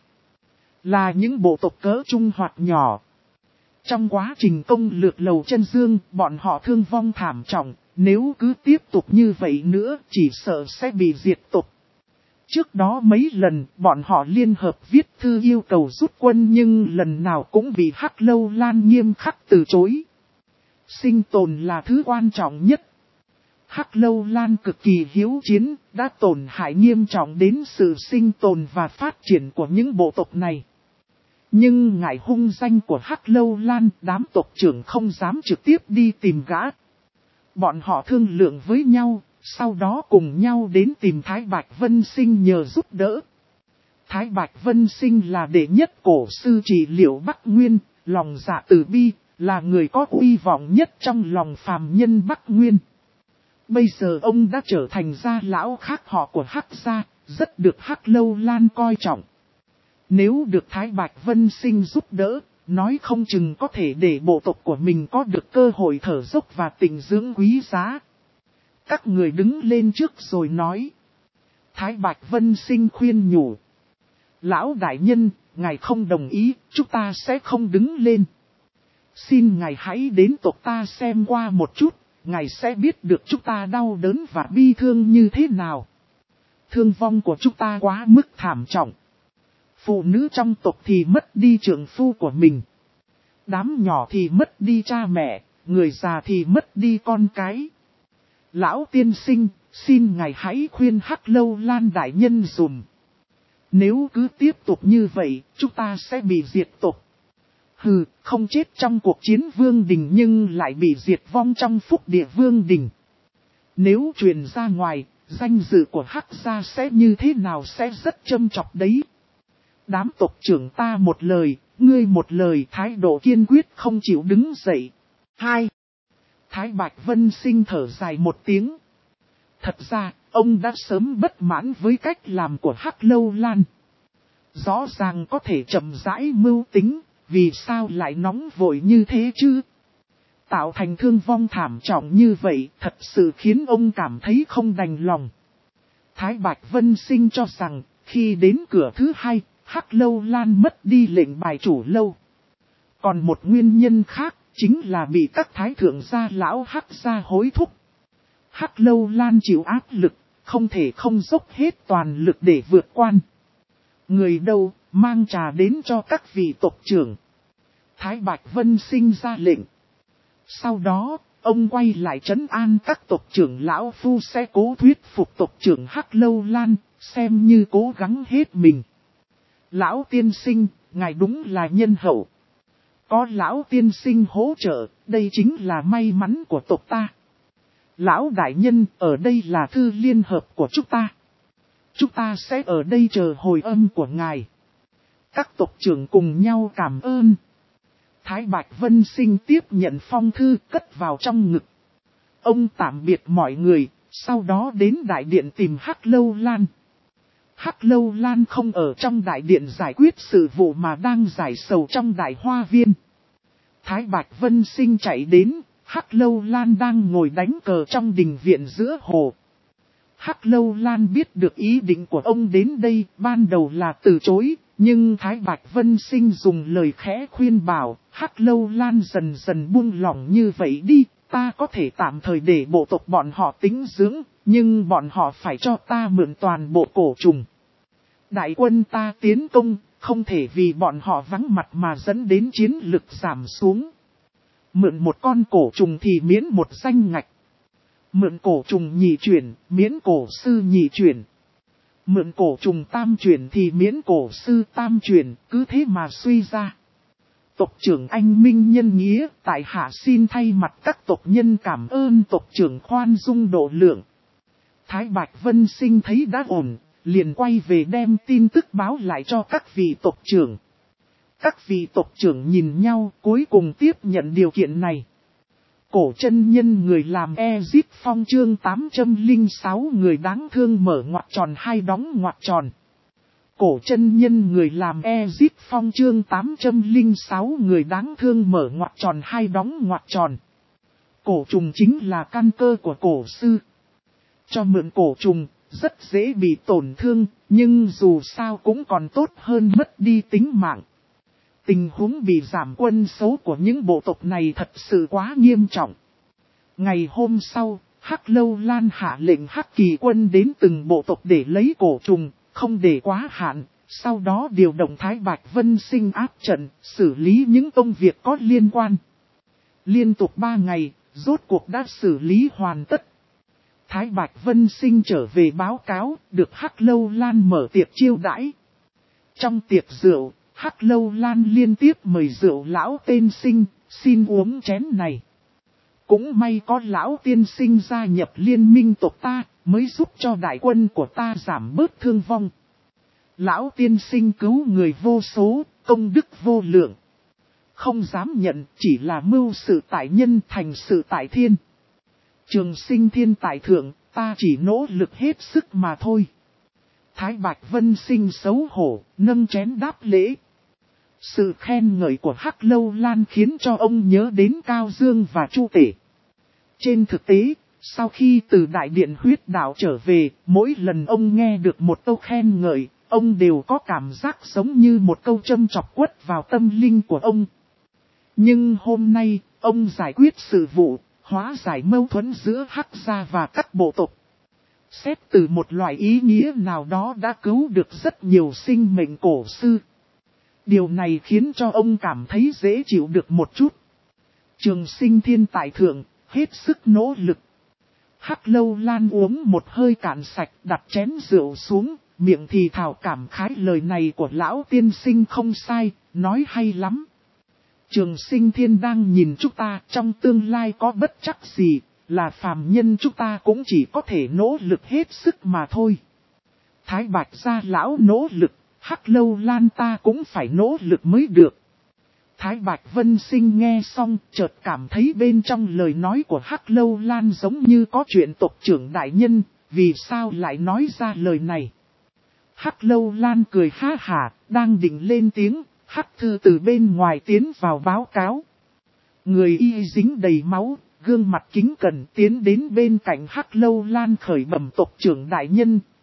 Là những bộ tộc cỡ trung hoặc nhỏ. Trong quá trình công lược Lầu Chân Dương, bọn họ thương vong thảm trọng, nếu cứ tiếp tục như vậy nữa, chỉ sợ sẽ bị diệt tộc. Trước đó mấy lần, bọn họ liên hợp viết thư yêu cầu rút quân nhưng lần nào cũng bị Hắc Lâu Lan nghiêm khắc từ chối. Sinh tồn là thứ quan trọng nhất. Hắc Lâu Lan cực kỳ hiếu chiến, đã tổn hại nghiêm trọng đến sự sinh tồn và phát triển của những bộ tộc này. Nhưng ngại hung danh của Hắc Lâu Lan, đám tộc trưởng không dám trực tiếp đi tìm gã. Bọn họ thương lượng với nhau, sau đó cùng nhau đến tìm Thái Bạch Vân Sinh nhờ giúp đỡ. Thái Bạch Vân Sinh là đệ nhất cổ sư trị liệu Bắc Nguyên, lòng dạ từ bi, là người có uy vọng nhất trong lòng phàm nhân Bắc Nguyên. Bây giờ ông đã trở thành gia lão khác họ của Hắc gia, rất được Hắc Lâu Lan coi trọng. Nếu được Thái Bạch Vân Sinh giúp đỡ, nói không chừng có thể để bộ tộc của mình có được cơ hội thở dốc và tình dưỡng quý giá. Các người đứng lên trước rồi nói. Thái Bạch Vân Sinh khuyên nhủ. Lão đại nhân, ngài không đồng ý, chúng ta sẽ không đứng lên. Xin ngài hãy đến tộc ta xem qua một chút, ngài sẽ biết được chúng ta đau đớn và bi thương như thế nào. Thương vong của chúng ta quá mức thảm trọng. Phụ nữ trong tộc thì mất đi trượng phu của mình. Đám nhỏ thì mất đi cha mẹ, người già thì mất đi con cái. Lão tiên sinh, xin ngài hãy khuyên Hắc Lâu Lan đại nhân dùm. Nếu cứ tiếp tục như vậy, chúng ta sẽ bị diệt tộc. Hừ, không chết trong cuộc chiến vương đình nhưng lại bị diệt vong trong phúc địa vương đình. Nếu truyền ra ngoài, danh dự của Hắc gia sẽ như thế nào sẽ rất châm chọc đấy. Đám tộc trưởng ta một lời, ngươi một lời, thái độ kiên quyết không chịu đứng dậy. Hai. Thái Bạch Vân Sinh thở dài một tiếng. Thật ra, ông đã sớm bất mãn với cách làm của Hắc Lâu Lan. Rõ ràng có thể chậm rãi mưu tính, vì sao lại nóng vội như thế chứ? Tạo thành thương vong thảm trọng như vậy, thật sự khiến ông cảm thấy không đành lòng. Thái Bạch Vân Sinh cho rằng, khi đến cửa thứ hai, Hắc Lâu Lan mất đi lệnh bài chủ lâu. Còn một nguyên nhân khác, chính là bị các thái thượng gia lão Hắc gia hối thúc. Hắc Lâu Lan chịu áp lực, không thể không dốc hết toàn lực để vượt quan. Người đâu, mang trà đến cho các vị tộc trưởng. Thái Bạch Vân Sinh ra lệnh. Sau đó, ông quay lại trấn an các tộc trưởng lão phu sẽ cố thuyết phục tộc trưởng Hắc Lâu Lan, xem như cố gắng hết mình. Lão tiên sinh, ngài đúng là nhân hậu. Có lão tiên sinh hỗ trợ, đây chính là may mắn của tộc ta. Lão đại nhân, ở đây là thư liên hợp của chúng ta. Chúng ta sẽ ở đây chờ hồi âm của ngài. Các tộc trưởng cùng nhau cảm ơn. Thái Bạch Vân Sinh tiếp nhận phong thư cất vào trong ngực. Ông tạm biệt mọi người, sau đó đến đại điện tìm Hắc Lâu Lan. Hắc Lâu Lan không ở trong đại điện giải quyết sự vụ mà đang giải sầu trong đại hoa viên. Thái Bạch Vân Sinh chạy đến, Hắc Lâu Lan đang ngồi đánh cờ trong đình viện giữa hồ. Hắc Lâu Lan biết được ý định của ông đến đây, ban đầu là từ chối, nhưng Thái Bạch Vân Sinh dùng lời khẽ khuyên bảo, Hắc Lâu Lan dần dần buông lỏng như vậy đi, ta có thể tạm thời để bộ tộc bọn họ tĩnh dưỡng, nhưng bọn họ phải cho ta mượn toàn bộ cổ trùng. Đại quân ta tiến công, không thể vì bọn họ vắng mặt mà dẫn đến chiến lực giảm xuống. Mượn một con cổ trùng thì miễn một danh ngạch. Mượn cổ trùng nhị chuyển, miễn cổ sư nhị chuyển. Mượn cổ trùng tam chuyển thì miễn cổ sư tam chuyển, cứ thế mà suy ra. Tộc trưởng anh minh nhân nghĩa, tại hạ xin thay mặt các tộc nhân cảm ơn tộc trưởng khoan dung độ lượng. Thái Bạch Vân Sinh thấy đã ổn, liền quay về đem tin tức báo lại cho các vị tộc trưởng. Các vị tộc trưởng nhìn nhau cuối cùng tiếp nhận điều kiện này. Cổ chân nhân người làm Ezip Phong chương tám trăm lẻ sáu người đáng thương mở ngoặc tròn hai đóng ngoặc tròn. Cổ chân nhân người làm Ezip Phong chương tám trăm lẻ sáu người đáng thương mở ngoặc tròn hai đóng ngoặc tròn. Cổ trùng chính là căn cơ của cổ sư. Cho mượn cổ trùng, rất dễ bị tổn thương, nhưng dù sao cũng còn tốt hơn mất đi tính mạng. Tình huống bị giảm quân số của những bộ tộc này thật sự quá nghiêm trọng. Ngày hôm sau, Hắc Lâu Lan hạ lệnh Hắc Kỳ quân đến từng bộ tộc để lấy cổ trùng, không để quá hạn, sau đó điều động Thái Bạch Vân Sinh áp trận, xử lý những công việc có liên quan. Liên tục ba ngày, rốt cuộc đã xử lý hoàn tất. Thái Bạch Vân Sinh trở về báo cáo, được Hắc Lâu Lan mở tiệc chiêu đãi. Trong tiệc rượu, Hắc Lâu Lan liên tiếp mời rượu lão tên sinh, xin uống chén này. Cũng may có lão tiên sinh gia nhập liên minh tộc ta, mới giúp cho đại quân của ta giảm bớt thương vong. Lão tiên sinh cứu người vô số, công đức vô lượng. Không dám nhận, chỉ là mưu sự tại nhân thành sự tại thiên. Trường sinh thiên tại thượng, ta chỉ nỗ lực hết sức mà thôi. Thái Bạch Vân Sinh xấu hổ, nâng chén đáp lễ. Sự khen ngợi của Hắc Lâu Lan khiến cho ông nhớ đến Cao Dương và Chu Tể. Trên thực tế, sau khi từ đại điện huyết đạo trở về, mỗi lần ông nghe được một câu khen ngợi, ông đều có cảm giác giống như một câu châm chọc quất vào tâm linh của ông. Nhưng hôm nay, ông giải quyết sự vụ, hóa giải mâu thuẫn giữa Hắc gia và các bộ tộc. Xét từ một loại ý nghĩa nào đó đã cứu được rất nhiều sinh mệnh cổ sư. Điều này khiến cho ông cảm thấy dễ chịu được một chút. Trường sinh thiên tại thượng, hết sức nỗ lực. Hắc Lâu Lan uống một hơi cạn sạch, đặt chén rượu xuống, miệng thì thào cảm khái lời này của lão tiên sinh không sai, nói hay lắm. Trường sinh thiên đang nhìn chúng ta, trong tương lai có bất chắc gì, là phàm nhân chúng ta cũng chỉ có thể nỗ lực hết sức mà thôi. Thái Bạch gia lão nỗ lực, Hắc Lâu Lan ta cũng phải nỗ lực mới được. Thái Bạch Vân Sinh nghe xong, chợt cảm thấy bên trong lời nói của Hắc Lâu Lan giống như có chuyện tộc trưởng đại nhân, vì sao lại nói ra lời này. Hắc Lâu Lan cười ha hả, đang định lên tiếng, Hắc Thư từ bên ngoài tiến vào báo cáo. Người y dính đầy máu, gương mặt kính cẩn tiến đến bên cạnh Hắc Lâu Lan khởi bẩm tộc trưởng đại nhân,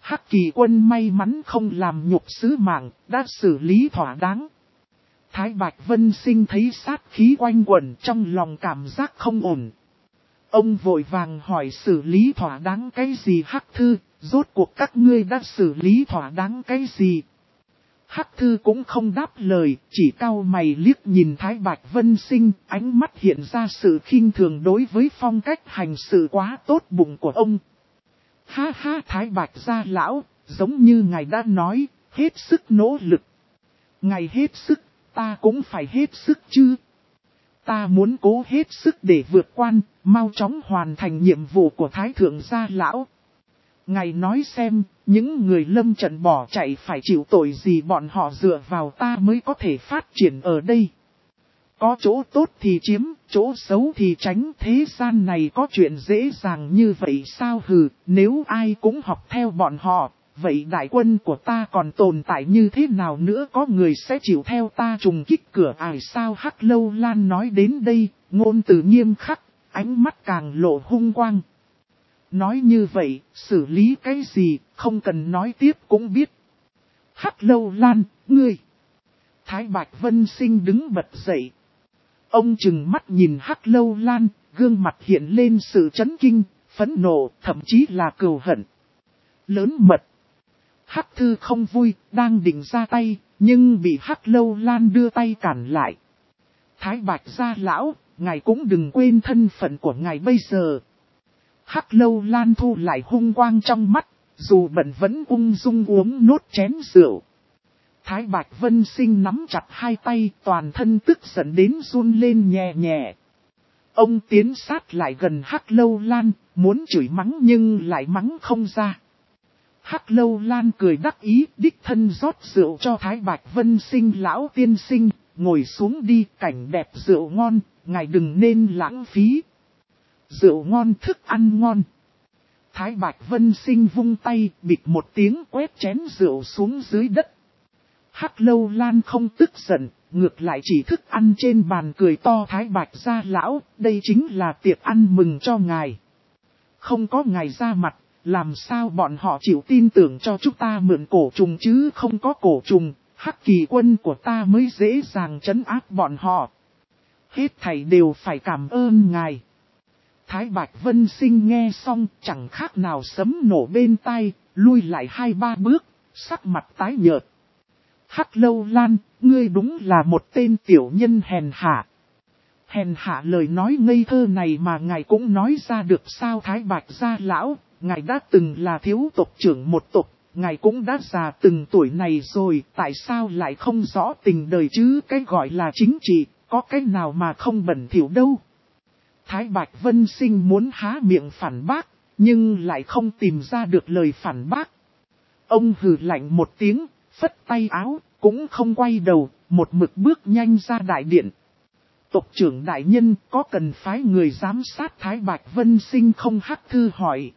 Hắc Kỳ Quân may mắn không làm nhục sứ mạng, đã xử lý thỏa đáng. Thái Bạch Vân Sinh thấy sát khí quanh quẩn trong lòng cảm giác không ổn. Ông vội vàng hỏi xử lý thỏa đáng cái gì Hắc Thư, rốt cuộc các ngươi đã xử lý thỏa đáng cái gì? Hắc Thư cũng không đáp lời, chỉ cau mày liếc nhìn Thái Bạch Vân Sinh, ánh mắt hiện ra sự khinh thường đối với phong cách hành sự quá tốt bụng của ông. Ha ha Thái Bạch gia lão, giống như ngài đã nói, hết sức nỗ lực. Ngài hết sức, ta cũng phải hết sức chứ. Ta muốn cố hết sức để vượt quan, mau chóng hoàn thành nhiệm vụ của Thái Thượng gia lão. Ngài nói xem, những người lâm trận bỏ chạy phải chịu tội gì bọn họ dựa vào ta mới có thể phát triển ở đây. Có chỗ tốt thì chiếm, chỗ xấu thì tránh, thế gian này có chuyện dễ dàng như vậy sao hừ, nếu ai cũng học theo bọn họ, vậy đại quân của ta còn tồn tại như thế nào nữa, có người sẽ chịu theo ta trùng kích cửa ải sao? Hắc Lâu Lan nói đến đây, ngôn từ nghiêm khắc, ánh mắt càng lộ hung quang. Nói như vậy, xử lý cái gì, không cần nói tiếp cũng biết. Hắc Lâu Lan, ngươi! Thái Bạch Vân Sinh đứng bật dậy. Ông chừng mắt nhìn Hắc Lâu Lan, gương mặt hiện lên sự chấn kinh, phẫn nộ, thậm chí là cừu hận. Lớn mật. Hắc Thư không vui, đang định ra tay, nhưng bị Hắc Lâu Lan đưa tay cản lại. Thái Bạch gia lão, ngài cũng đừng quên thân phận của ngài bây giờ. Hắc Lâu Lan thu lại hung quang trong mắt, dù bận vẫn ung dung uống nốt chén rượu. Thái Bạch Vân Sinh nắm chặt hai tay, toàn thân tức giận đến run lên nhẹ nhẹ. Ông tiến sát lại gần Hắc Lâu Lan, muốn chửi mắng nhưng lại mắng không ra. Hắc Lâu Lan cười đắc ý, đích thân rót rượu cho Thái Bạch Vân Sinh lão tiên sinh, ngồi xuống đi, cảnh đẹp rượu ngon, ngài đừng nên lãng phí. Rượu ngon thức ăn ngon. Thái Bạch Vân Sinh vung tay, bịch một tiếng quét chén rượu xuống dưới đất. Hắc Lâu Lan không tức giận, ngược lại chỉ thức ăn trên bàn cười to. Thái Bạch gia lão, đây chính là tiệc ăn mừng cho ngài. Không có ngài ra mặt, làm sao bọn họ chịu tin tưởng cho chúng ta mượn cổ trùng chứ? Không có cổ trùng, Hắc Kỳ Quân của ta mới dễ dàng trấn áp bọn họ. Hết thảy đều phải cảm ơn ngài. Thái Bạch Vân Sinh nghe xong chẳng khác nào sấm nổ bên tai, lui lại hai ba bước, sắc mặt tái nhợt. Hắc Lâu Lan, ngươi đúng là một tên tiểu nhân hèn hạ. Hèn hạ lời nói ngây thơ này mà ngài cũng nói ra được sao? Thái Bạch gia lão, ngài đã từng là thiếu tộc trưởng một tộc, ngài cũng đã già từng tuổi này rồi, tại sao lại không rõ tình đời chứ? Cái gọi là chính trị, có cái nào mà không bẩn thỉu đâu. Thái Bạch Vân Sinh muốn há miệng phản bác, nhưng lại không tìm ra được lời phản bác. Ông hừ lạnh một tiếng, phất tay áo, cũng không quay đầu, một mực bước nhanh ra đại điện. Tộc trưởng đại nhân có cần phái người giám sát Thái Bạch Vân Sinh không? Hắc Thư hỏi.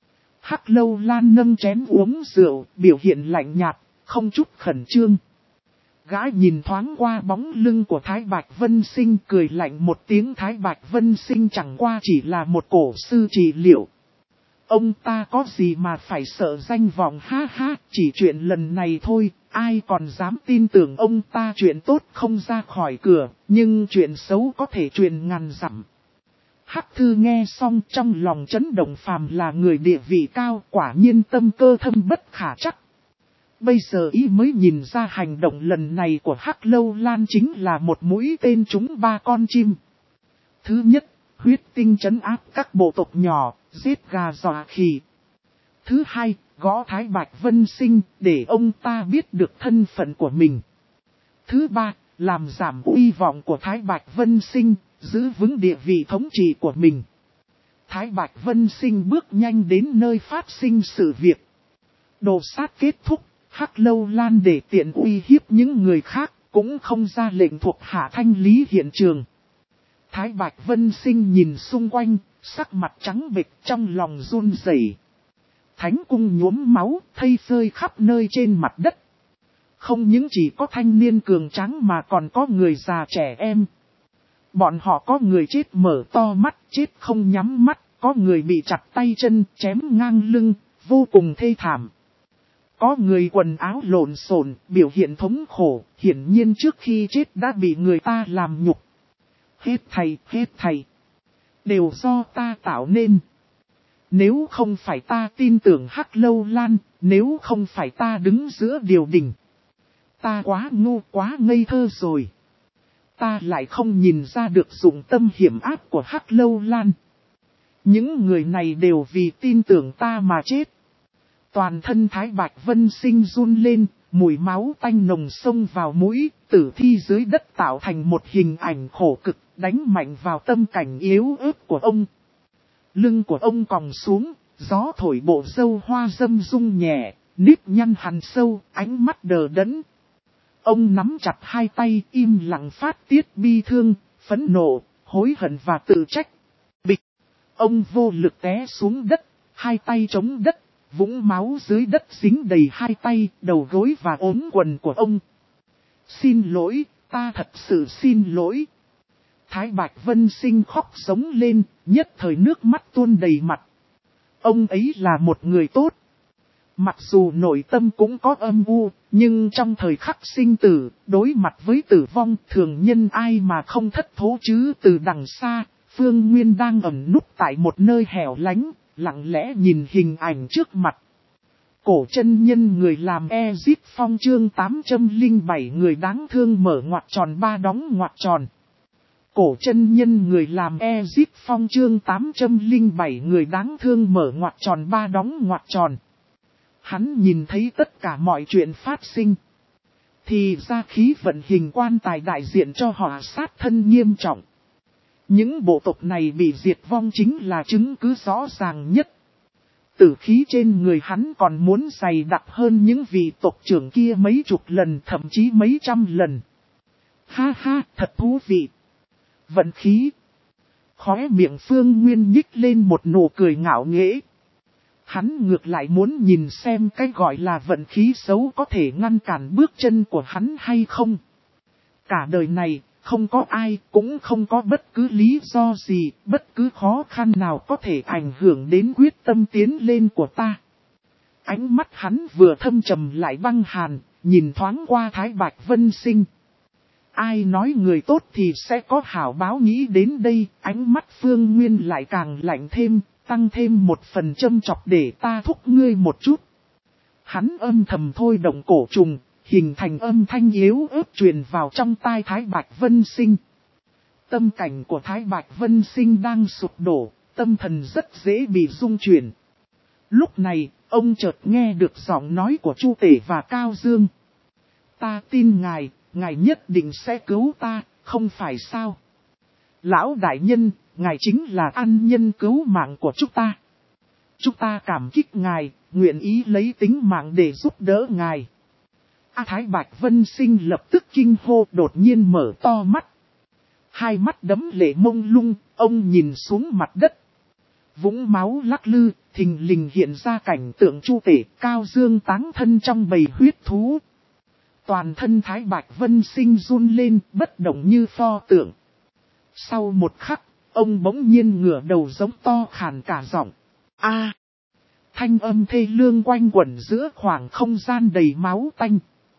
Hắc Lâu Lan nâng chén uống rượu, biểu hiện lạnh nhạt, không chút khẩn trương. Gã nhìn thoáng qua bóng lưng của Thái Bạch Vân Sinh, cười lạnh một tiếng. Thái Bạch Vân Sinh chẳng qua chỉ là một cổ sư trị liệu. Ông ta có gì mà phải sợ danh vọng? Ha ha, chỉ chuyện lần này thôi, ai còn dám tin tưởng ông ta? Chuyện tốt không ra khỏi cửa, nhưng chuyện xấu có thể truyền ngàn dặm. Hắc Thư nghe xong trong lòng chấn động, phàm là người địa vị cao, quả nhiên tâm cơ thâm bất khả trắc. Bây giờ ý mới nhìn ra hành động lần này của Hắc Lâu Lan chính là một mũi tên trúng ba con chim. Thứ nhất, huyết tinh trấn áp các bộ tộc nhỏ, giết gà dọa khỉ. Thứ hai, gõ Thái Bạch Vân Sinh để ông ta biết được thân phận của mình. Thứ ba, làm giảm uy vọng của Thái Bạch Vân Sinh, giữ vững địa vị thống trị của mình. Thái Bạch Vân Sinh bước nhanh đến nơi phát sinh sự việc. Đồ sát kết thúc, Hắc Lâu Lan để tiện uy hiếp những người khác, cũng không ra lệnh thuộc hạ thanh lý hiện trường. Thái Bạch Vân Sinh nhìn xung quanh, sắc mặt trắng bệch, trong lòng run rẩy. Thánh cung nhuốm máu, thây rơi khắp nơi trên mặt đất. Không những chỉ có thanh niên cường tráng mà còn có người già trẻ em. Bọn họ có người chết mở to mắt, chết không nhắm mắt, có người bị chặt tay chân, chém ngang lưng, vô cùng thê thảm. có người quần áo lộn xộn, biểu hiện thống khổ, hiển nhiên trước khi chết đã bị người ta làm nhục. Hết thầy, hết thầy. Đều do ta tạo nên. Nếu không phải ta tin tưởng Hắc Lâu Lan, nếu không phải ta đứng giữa điều đình. Ta quá ngu quá ngây thơ rồi. Ta lại không nhìn ra được dụng tâm hiểm ác của Hắc Lâu Lan. Những người này đều vì tin tưởng ta mà chết. Toàn thân Thái Bạch Vân Sinh run lên, mùi máu tanh nồng xông vào mũi, tử thi dưới đất tạo thành một hình ảnh khổ cực, đánh mạnh vào tâm cảnh yếu ớt của ông. Lưng của ông còng xuống, gió thổi bộ râu hoa râm rung nhẹ, nếp nhăn hằn sâu, ánh mắt đờ đẫn. Ông nắm chặt hai tay im lặng phát tiết bi thương, phẫn nộ, hối hận và tự trách. Bịch! Ông vô lực té xuống đất, hai tay chống đất, vũng máu dưới đất dính đầy hai tay, đầu gối và ốm quần của ông. Xin lỗi, ta thật sự xin lỗi. Thái Bạch Vân Sinh khóc sống lên, nhất thời nước mắt tuôn đầy mặt. Ông ấy là một người tốt. Mặc dù nội tâm cũng có âm u, nhưng trong thời khắc sinh tử, đối mặt với tử vong thường nhân ai mà không thất thố chứ. Từ đằng xa, Phương Nguyên đang ẩn núp tại một nơi hẻo lánh, lặng lẽ nhìn hình ảnh trước mặt. Cổ chân nhân người làm Ezip Phong chương tám trăm lẻ bảy người đáng thương mở ngoặc tròn ba đóng ngoặc tròn. Cổ chân nhân người làm Ezip Phong chương tám trăm lẻ bảy người đáng thương mở ngoặc tròn ba đóng ngoặc tròn. Hắn nhìn thấy tất cả mọi chuyện phát sinh. Thì ra khí vận hình quan tài đại diện cho họ sát thân nghiêm trọng. Những bộ tộc này bị diệt vong chính là chứng cứ rõ ràng nhất. Tử khí trên người hắn còn muốn dày đặc hơn những vị tộc trưởng kia mấy chục lần thậm chí mấy trăm lần. Ha ha, thật thú vị. Vận khí. Khóe miệng Phương Nguyên nhích lên một nụ cười ngạo nghễ. Hắn ngược lại muốn nhìn xem cái gọi là vận khí xấu có thể ngăn cản bước chân của hắn hay không. Cả đời này, không có ai, cũng không có bất cứ lý do gì, bất cứ khó khăn nào có thể ảnh hưởng đến quyết tâm tiến lên của ta. Ánh mắt hắn vừa thâm trầm lại băng hàn, nhìn thoáng qua Thái Bạch Vân Sinh. Ai nói người tốt thì sẽ có hảo báo, nghĩ đến đây, ánh mắt Phương Nguyên lại càng lạnh thêm, tăng thêm một phần châm chọc để ta thúc ngươi một chút. Hắn âm thầm thôi động cổ trùng, hình thành âm thanh yếu ớt truyền vào trong tai Thái Bạch Vân Sinh. Tâm cảnh của Thái Bạch Vân Sinh đang sụp đổ, tâm thần rất dễ bị rung chuyển. Lúc này, ông chợt nghe được giọng nói của Chu Tể và Cao Dương. Ta tin ngài, ngài nhất định sẽ cứu ta, không phải sao? Lão đại nhân, ngài chính là ân nhân cứu mạng của chúng ta. Chúng ta cảm kích ngài, nguyện ý lấy tính mạng để giúp đỡ ngài. A Thái Bạch Vân Sinh lập tức kinh hô, đột nhiên mở to mắt. Hai mắt đẫm lệ mông lung, ông nhìn xuống mặt đất. Vũng máu lắc lư, thình lình hiện ra cảnh tượng Chu Tể, Cao Dương táng thân trong bầy huyết thú. Toàn thân Thái Bạch Vân Sinh run lên, bất động như pho tượng. Sau một khắc, ông bỗng nhiên ngửa đầu giống to khàn cả giọng. A! Thanh âm thê lương quanh quẩn giữa khoảng không gian đầy máu tanh.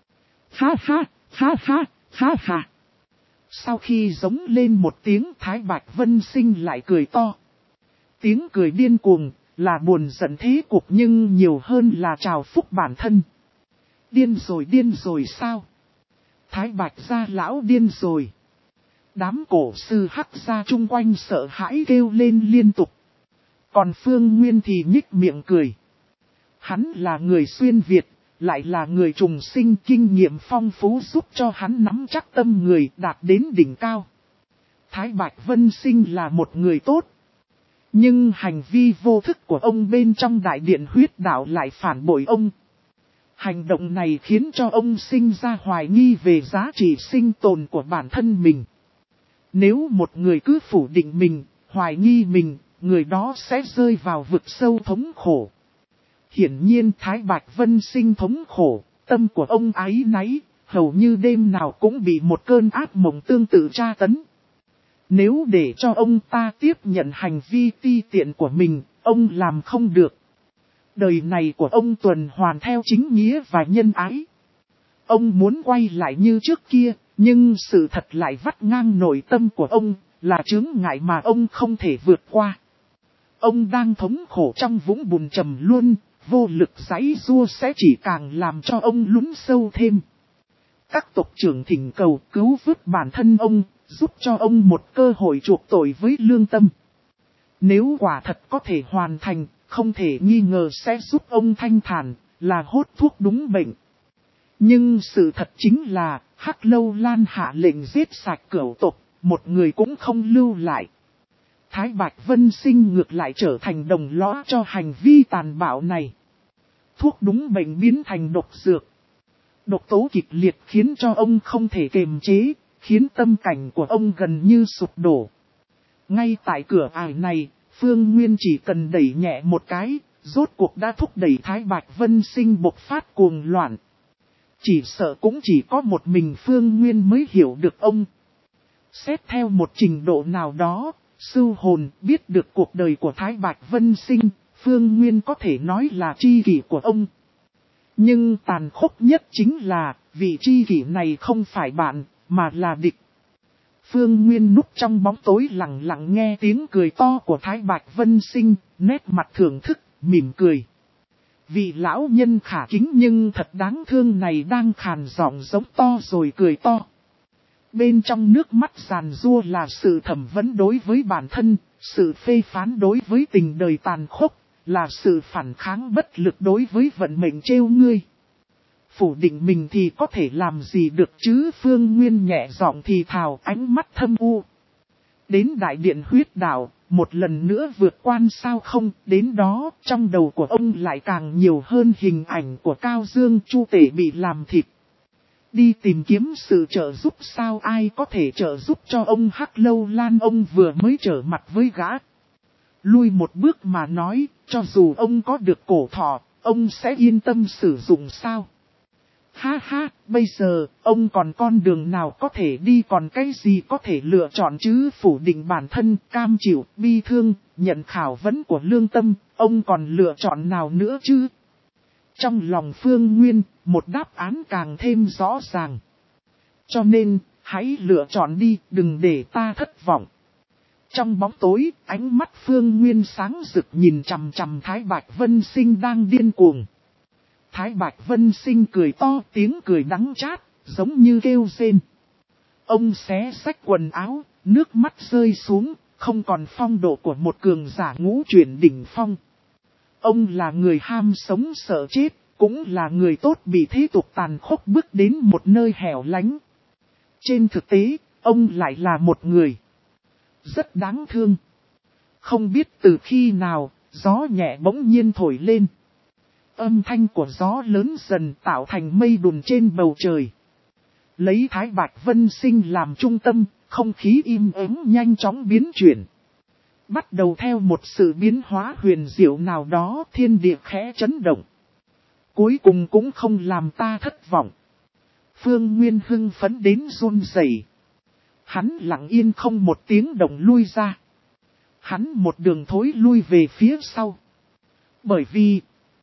Ha ha, ha ha, ha ha. Sau khi giống lên một tiếng, Thái Bạch Vân Sinh lại cười to. Tiếng cười điên cuồng, là buồn giận thế cục nhưng nhiều hơn là trào phúc bản thân. Điên rồi, điên rồi sao? Thái Bạch gia lão điên rồi. Đám cổ sư Hắc gia chung quanh sợ hãi kêu lên liên tục. Còn Phương Nguyên thì nhích miệng cười. Hắn là người xuyên Việt, lại là người trùng sinh, kinh nghiệm phong phú giúp cho hắn nắm chắc tâm người đạt đến đỉnh cao. Thái Bạch Vân Sinh là một người tốt. Nhưng hành vi vô thức của ông bên trong đại điện huyết đạo lại phản bội ông. Hành động này khiến cho ông sinh ra hoài nghi về giá trị sinh tồn của bản thân mình. Nếu một người cứ phủ định mình, hoài nghi mình, người đó sẽ rơi vào vực sâu thống khổ. Hiển nhiên Thái Bạch Vân Sinh thống khổ, tâm của ông áy náy, hầu như đêm nào cũng bị một cơn ác mộng tương tự tra tấn. Nếu để cho ông ta tiếp nhận hành vi ti tiện của mình, ông làm không được. Đời này của ông tuần hoàn theo chính nghĩa và nhân ái. Ông muốn quay lại như trước kia, nhưng sự thật lại vắt ngang nội tâm của ông, là chướng ngại mà ông không thể vượt qua. Ông đang thống khổ trong vũng bùn trầm luân, vô lực giãy giụa sẽ chỉ càng làm cho ông lún sâu thêm. Các tộc trưởng thỉnh cầu cứu vớt bản thân ông, giúp cho ông một cơ hội chuộc tội với lương tâm. Nếu quả thật có thể hoàn thành, không thể nghi ngờ sẽ giúp ông thanh thản, là hốt thuốc đúng bệnh. Nhưng sự thật chính là, Hắc Lâu Lan hạ lệnh giết sạch cửu tộc, một người cũng không lưu lại. Thái Bạch Vân Sinh ngược lại trở thành đồng lõa cho hành vi tàn bạo này. Thuốc đúng bệnh biến thành độc dược. Độc tố kịch liệt khiến cho ông không thể kiềm chế, khiến tâm cảnh của ông gần như sụp đổ. Ngay tại cửa ải này, Phương Nguyên chỉ cần đẩy nhẹ một cái, rốt cuộc đã thúc đẩy Thái Bạch Vân Sinh bộc phát cuồng loạn. Chỉ sợ cũng chỉ có một mình Phương Nguyên mới hiểu được ông. Xét theo một trình độ nào đó, Sưu Hồn biết được cuộc đời của Thái Bạch Vân Sinh, Phương Nguyên có thể nói là tri kỷ của ông. Nhưng tàn khốc nhất chính là, vị tri kỷ này không phải bạn, mà là địch. Phương Nguyên núp trong bóng tối lặng lặng nghe tiếng cười to của Thái Bạch Vân Sinh, nét mặt thưởng thức, mỉm cười. Vị lão nhân khả kính nhưng thật đáng thương này đang khàn giọng giống to rồi cười to. Bên trong nước mắt giàn giụa là sự thẩm vấn đối với bản thân, sự phê phán đối với tình đời tàn khốc, là sự phản kháng bất lực đối với vận mệnh trêu ngươi. Phủ định mình thì có thể làm gì được chứ? Phương Nguyên nhẹ giọng thì thào, ánh mắt thâm u. Đến đại điện huyết đạo, một lần nữa vượt quan sao không, đến đó trong đầu của ông lại càng nhiều hơn hình ảnh của Cao Dương Chu Tể bị làm thịt. Đi tìm kiếm sự trợ giúp sao, ai có thể trợ giúp cho ông Hắc Lâu Lan, ông vừa mới trở mặt với gã. Lui một bước mà nói, cho dù ông có được cổ thọ, ông sẽ yên tâm sử dụng sao? Ha ha, bây giờ, ông còn con đường nào có thể đi, còn cái gì có thể lựa chọn chứ? Phủ định bản thân, cam chịu, bi thương, nhận khảo vấn của lương tâm, ông còn lựa chọn nào nữa chứ? Trong lòng Phương Nguyên, một đáp án càng thêm rõ ràng. Cho nên, hãy lựa chọn đi, đừng để ta thất vọng. Trong bóng tối, ánh mắt Phương Nguyên sáng rực nhìn chằm chằm Thái Bạch Vân Sinh đang điên cuồng. Thái Bạch Vân Sinh cười to, tiếng cười đắng chát, giống như kêu rên. Ông xé xách quần áo, nước mắt rơi xuống, không còn phong độ của một cường giả ngũ chuyển đỉnh phong. Ông là người ham sống sợ chết, cũng là người tốt bị thế tục tàn khốc bước đến một nơi hẻo lánh. Trên thực tế, ông lại là một người rất đáng thương. Không biết từ khi nào, gió nhẹ bỗng nhiên thổi lên. Âm thanh của gió lớn dần tạo thành mây đùn trên bầu trời. Lấy Thái Bạch Vân Sinh làm trung tâm, không khí im ắng nhanh chóng biến chuyển. Bắt đầu theo một sự biến hóa huyền diệu nào đó, thiên địa khẽ chấn động. Cuối cùng cũng không làm ta thất vọng. Phương Nguyên hưng phấn đến run rẩy. Hắn lặng yên không một tiếng động lui ra. Hắn một đường thối lui về phía sau. Bởi vì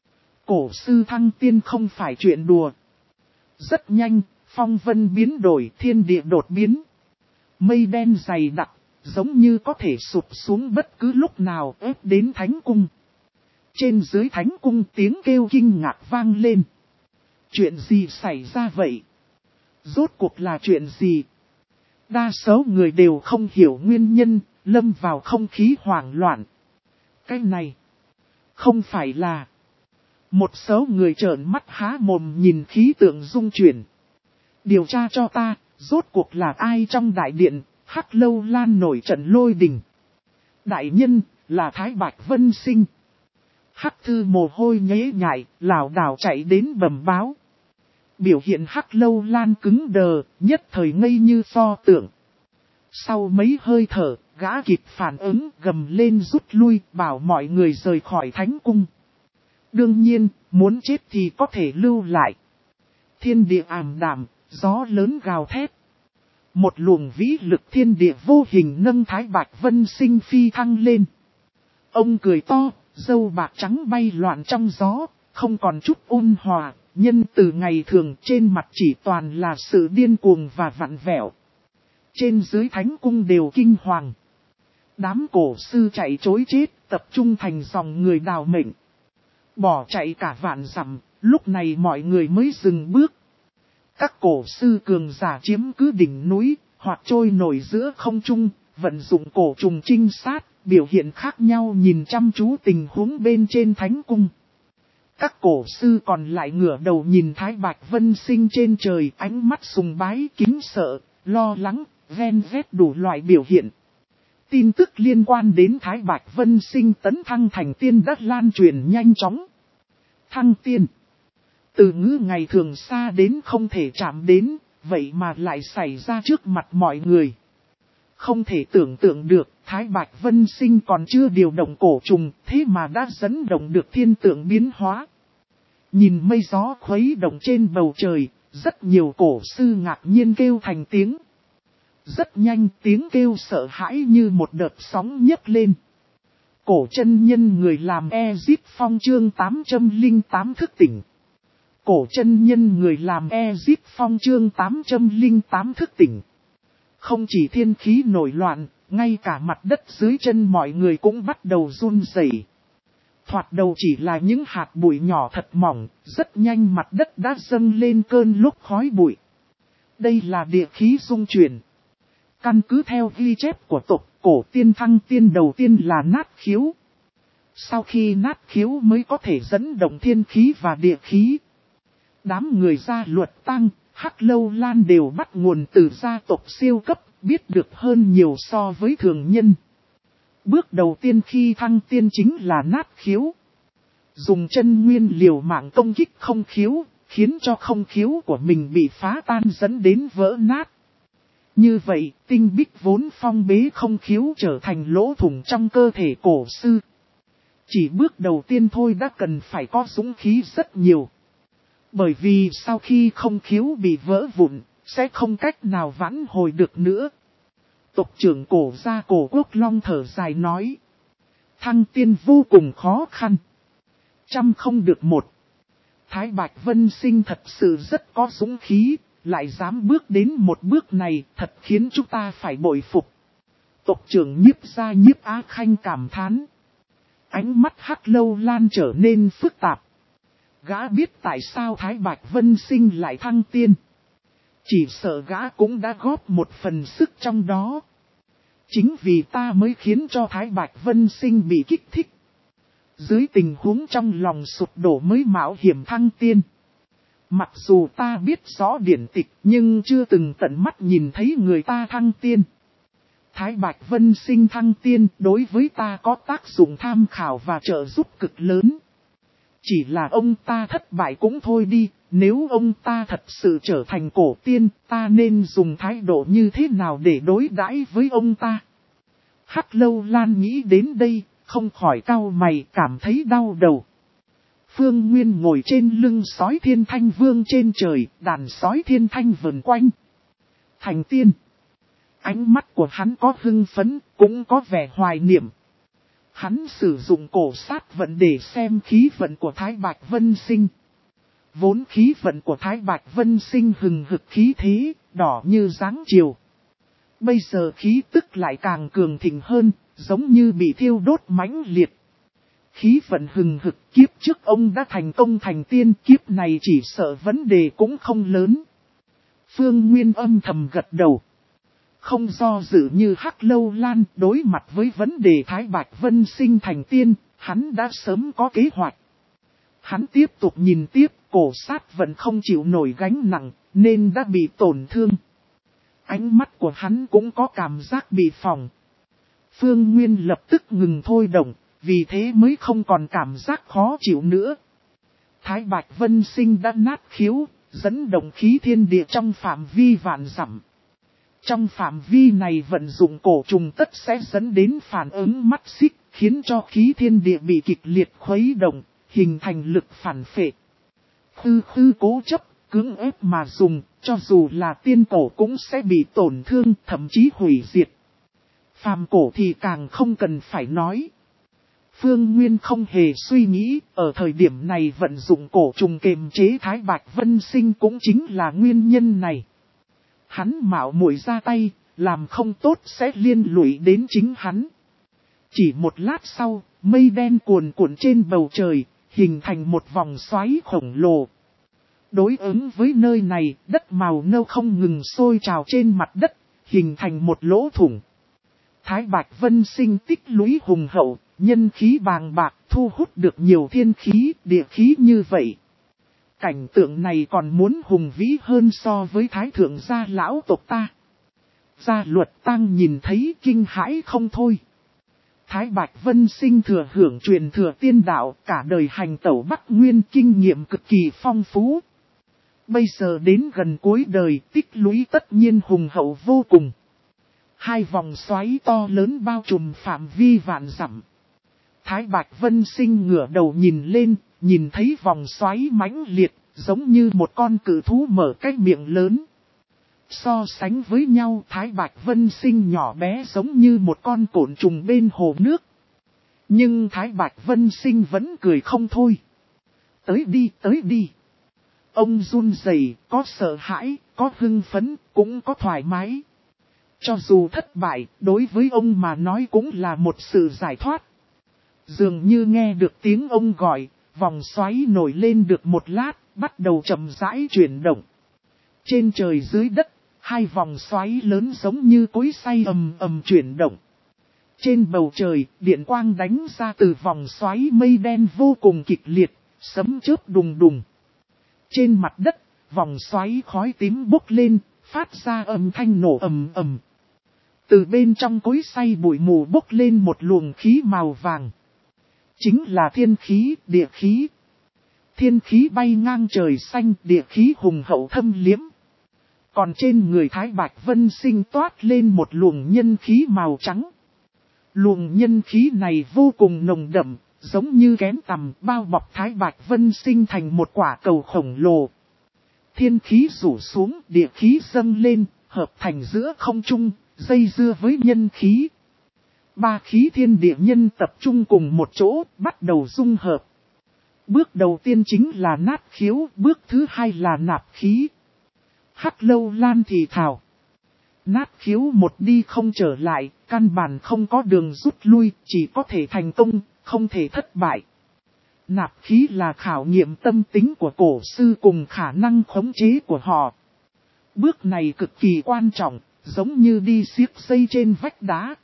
cổ sư thăng tiên không phải chuyện đùa. Rất nhanh, phong vân biến đổi, thiên địa đột biến. Mây đen dày đặc, giống như có thể sụp xuống bất cứ lúc nào ép đến thánh cung. Trên dưới thánh cung tiếng kêu kinh ngạc vang lên. Chuyện gì xảy ra vậy? Rốt cuộc là chuyện gì? Đa số người đều không hiểu nguyên nhân, lâm vào không khí hoảng loạn. Cái này không phải là... Một số người trợn mắt há mồm nhìn khí tượng rung chuyển. Điều tra cho ta, rốt cuộc là ai trong đại điện, Hắc Lâu Lan nổi trận lôi đình. Đại nhân, là Thái Bạch Vân Sinh. Hắc Thư mồ hôi nhễ nhại, lảo đảo chạy đến bẩm báo. Biểu hiện Hắc Lâu Lan cứng đờ, nhất thời ngây như pho tượng. Sau mấy hơi thở, gã kịp phản ứng, gầm lên rút lui, bảo mọi người rời khỏi thánh cung. Đương nhiên, muốn chết thì có thể lưu lại. Thiên địa ảm đạm, gió lớn gào thét. Một luồng vĩ lực thiên địa vô hình nâng Thái Bạch Vân Sinh phi thăng lên. Ông cười to, Dâu bạc trắng bay loạn trong gió, không còn chút ôn hòa, nhân từ ngày thường trên mặt chỉ toàn là sự điên cuồng và vặn vẹo. Trên dưới thánh cung đều kinh hoàng. Đám cổ sư chạy trối chết, tập trung thành dòng người đào mệnh. Bỏ chạy cả vạn dặm, lúc này mọi người mới dừng bước. Các cổ sư cường giả chiếm cứ đỉnh núi, hoặc trôi nổi giữa không trung, vận dụng cổ trùng trinh sát, biểu hiện khác nhau nhìn chăm chú tình huống bên trên thánh cung. Các cổ sư còn lại ngửa đầu nhìn Thái Bạch Vân Sinh trên trời, ánh mắt sùng bái, kính sợ, lo lắng, ven vét đủ loại biểu hiện. Tin tức liên quan đến Thái Bạch Vân Sinh tấn thăng thành tiên đã lan truyền nhanh chóng. Thăng tiên. Từ ngữ ngày thường xa đến không thể chạm đến, vậy mà lại xảy ra trước mặt mọi người. Không thể tưởng tượng được, Thái Bạch Vân Sinh còn chưa điều động cổ trùng, thế mà đã dẫn động được thiên tượng biến hóa. Nhìn mây gió khuấy động trên bầu trời, rất nhiều cổ sư ngạc nhiên kêu thành tiếng. Rất nhanh tiếng kêu sợ hãi như một đợt sóng nhấc lên. Cổ chân nhân người làm Ezip Phong chương tám trăm lẻ tám thức tỉnh. Cổ chân nhân người làm Ezip Phong chương tám trăm lẻ tám thức tỉnh. Không chỉ thiên khí nổi loạn, ngay cả mặt đất dưới chân mọi người cũng bắt đầu run rẩy. Thoạt đầu chỉ là những hạt bụi nhỏ thật mỏng, rất nhanh mặt đất đã dâng lên cơn lốc khói bụi. Đây là địa khí rung chuyển. Căn cứ theo ghi chép của tộc, cổ tiên thăng tiên đầu tiên là nát khiếu. Sau khi nát khiếu mới có thể dẫn động thiên khí và địa khí. Đám người gia luật tăng, Hắc Lâu Lan đều bắt nguồn từ gia tộc siêu cấp, biết được hơn nhiều so với thường nhân. Bước đầu tiên khi thăng tiên chính là nát khiếu. Dùng chân nguyên liều mạng công kích không khiếu, khiến cho không khiếu của mình bị phá tan dẫn đến vỡ nát. Như vậy, tinh bích vốn phong bế không khiếu trở thành lỗ thủng trong cơ thể cổ sư. Chỉ bước đầu tiên thôi đã cần phải có dũng khí rất nhiều. Bởi vì sau khi không khiếu bị vỡ vụn, sẽ không cách nào vãn hồi được nữa. Tộc trưởng cổ gia cổ Quốc Long thở dài nói. Thăng tiên vô cùng khó khăn. Trăm không được một. Thái Bạch Vân Sinh thật sự rất có dũng khí, lại dám bước đến một bước này thật khiến chúng ta phải bội phục. Tộc trưởng Nhiếp Gia Nhiếp Á Khanh cảm thán. Ánh mắt Hắc Lâu Lan trở nên phức tạp. Gã biết tại sao Thái Bạch Vân Sinh lại thăng tiên. Chỉ sợ gã cũng đã góp một phần sức trong đó. Chính vì ta mới khiến cho Thái Bạch Vân Sinh bị kích thích. Dưới tình huống trong lòng sụp đổ mới mạo hiểm thăng tiên. Mặc dù ta biết rõ điển tịch nhưng chưa từng tận mắt nhìn thấy người ta thăng tiên. Thái Bạch Vân Sinh thăng tiên đối với ta có tác dụng tham khảo và trợ giúp cực lớn. Chỉ là ông ta thất bại cũng thôi đi, nếu ông ta thật sự trở thành cổ tiên, ta nên dùng thái độ như thế nào để đối đãi với ông ta? Hắc Lâu Lan nghĩ đến đây, không khỏi cau mày cảm thấy đau đầu. Phương Nguyên ngồi trên lưng sói thiên thanh vương trên trời, đàn sói thiên thanh vần quanh. Thành tiên. Ánh mắt của hắn có hưng phấn, cũng có vẻ hoài niệm. Hắn sử dụng cổ sát vận để xem khí vận của Thái Bạch Vân Sinh. Vốn khí vận của Thái Bạch Vân Sinh hừng hực khí thế, đỏ như dáng chiều. Bây giờ khí tức lại càng cường thịnh hơn, giống như bị thiêu đốt mãnh liệt. Khí vận hừng hực, kiếp trước ông đã thành công thành tiên, kiếp này chỉ sợ vấn đề cũng không lớn. Phương Nguyên âm thầm gật đầu. Không do dự như Hắc Lâu Lan, đối mặt với vấn đề Thái Bạch Vân Sinh thành tiên, hắn đã sớm có kế hoạch. Hắn tiếp tục nhìn tiếp, cổ sát vẫn không chịu nổi gánh nặng, nên đã bị tổn thương. Ánh mắt của hắn cũng có cảm giác bị phỏng. Phương Nguyên lập tức ngừng thôi động, vì thế mới không còn cảm giác khó chịu nữa. Thái Bạch Vân Sinh đã nát khiếu, dẫn động khí thiên địa trong phạm vi vạn dặm. Trong phạm vi này vận dụng cổ trùng tất sẽ dẫn đến phản ứng mắt xích, khiến cho khí thiên địa bị kịch liệt khuấy động, hình thành lực phản phệ. Khư khư cố chấp, cưỡng ép mà dùng, cho dù là tiên cổ cũng sẽ bị tổn thương, thậm chí hủy diệt. Phàm cổ thì càng không cần phải nói. Phương Nguyên không hề suy nghĩ, ở thời điểm này vận dụng cổ trùng kiềm chế Thái Bạch Vân Sinh cũng chính là nguyên nhân này. Hắn mạo muội ra tay, làm không tốt sẽ liên lụy đến chính hắn. Chỉ một lát sau, mây đen cuồn cuộn trên bầu trời, hình thành một vòng xoáy khổng lồ. Đối ứng với nơi này, đất màu nâu không ngừng sôi trào trên mặt đất, hình thành một lỗ thủng. Thái Bạch Vân Sinh tích lũy hùng hậu, nhân khí bàng bạc, thu hút được nhiều thiên khí, địa khí như vậy. Cảnh tượng này còn muốn hùng vĩ hơn so với Thái Thượng gia lão tộc ta. Gia Luật Tăng nhìn thấy kinh hãi không thôi. Thái Bạch Vân Sinh thừa hưởng truyền thừa tiên đạo, cả đời hành tẩu Bắc Nguyên kinh nghiệm cực kỳ phong phú. Bây giờ đến gần cuối đời, tích lũy tất nhiên hùng hậu vô cùng. Hai vòng xoáy to lớn bao trùm phạm vi vạn dặm. Thái Bạch Vân Sinh ngửa đầu nhìn lên, nhìn thấy vòng xoáy mãnh liệt, giống như một con cự thú mở cái miệng lớn. So sánh với nhau, Thái Bạch Vân Sinh nhỏ bé giống như một con côn trùng bên hồ nước. Nhưng Thái Bạch Vân Sinh vẫn cười không thôi. Tới đi, tới đi. Ông run rẩy, có sợ hãi, có hưng phấn, cũng có thoải mái. Cho dù thất bại, đối với ông mà nói cũng là một sự giải thoát. Dường như nghe được tiếng ông gọi, vòng xoáy nổi lên được một lát, bắt đầu chậm rãi chuyển động. Trên trời dưới đất, hai vòng xoáy lớn giống như cối xay ầm ầm chuyển động. Trên bầu trời, điện quang đánh ra từ vòng xoáy mây đen vô cùng kịch liệt, sấm chớp đùng đùng. Trên mặt đất, vòng xoáy khói tím bốc lên, phát ra âm thanh nổ ầm ầm. Từ bên trong cối xay bụi mù bốc lên một luồng khí màu vàng. Chính là thiên khí, địa khí. Thiên khí bay ngang trời xanh, địa khí hùng hậu thâm liếm. Còn trên người Thái Bạch Vân Sinh toát lên một luồng nhân khí màu trắng. Luồng nhân khí này vô cùng nồng đậm, giống như kén tằm bao bọc Thái Bạch Vân Sinh thành một quả cầu khổng lồ. Thiên khí rủ xuống, địa khí dâng lên, hợp thành giữa không trung, dây dưa với nhân khí. Ba khí thiên địa nhân tập trung cùng một chỗ, bắt đầu dung hợp. Bước đầu tiên chính là nát khiếu, bước thứ hai là nạp khí. Hắc Lâu Lan thì thào. Nát khiếu một đi không trở lại, căn bản không có đường rút lui, chỉ có thể thành công, không thể thất bại. Nạp khí là khảo nghiệm tâm tính của cổ sư cùng khả năng khống chế của họ. Bước này cực kỳ quan trọng, giống như đi xiết dây trên vách đá.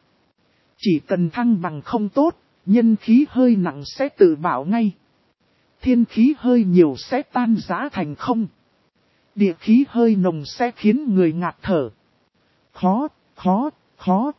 Chỉ cần thăng bằng không tốt, nhân khí hơi nặng sẽ tự bảo ngay. Thiên khí hơi nhiều sẽ tan rã thành không. Địa khí hơi nồng sẽ khiến người ngạt thở. Khó, khó, khó.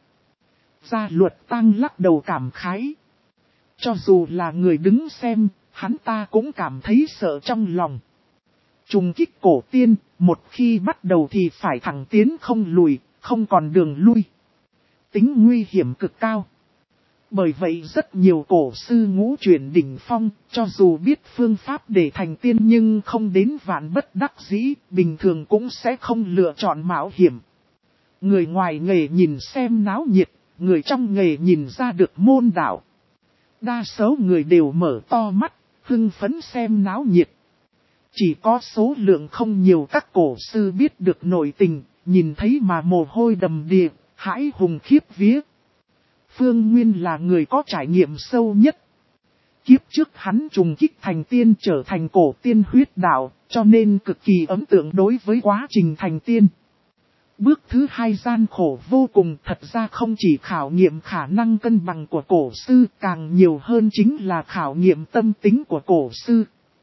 Gia Luật Tăng lắc đầu cảm khái. Cho dù là người đứng xem, hắn ta cũng cảm thấy sợ trong lòng. Trùng kích cổ tiên, một khi bắt đầu thì phải thẳng tiến không lùi, không còn đường lui. Tính nguy hiểm cực cao. Bởi vậy rất nhiều cổ sư ngũ chuyển đỉnh phong, cho dù biết phương pháp để thành tiên nhưng không đến vạn bất đắc dĩ, bình thường cũng sẽ không lựa chọn mạo hiểm. Người ngoài nghề nhìn xem náo nhiệt, người trong nghề nhìn ra được môn đạo. Đa số người đều mở to mắt, hưng phấn xem náo nhiệt. Chỉ có số lượng không nhiều các cổ sư biết được nội tình, nhìn thấy mà mồ hôi đầm đìa, hãi hùng khiếp vía. Phương Nguyên là người có trải nghiệm sâu nhất. Kiếp trước hắn trùng kích thành tiên trở thành cổ tiên huyết đạo, cho nên cực kỳ ấn tượng đối với quá trình thành tiên. Bước thứ hai gian khổ vô cùng, thật ra không chỉ khảo nghiệm khả năng cân bằng của cổ sư, càng nhiều hơn chính là khảo nghiệm tâm tính của cổ sư.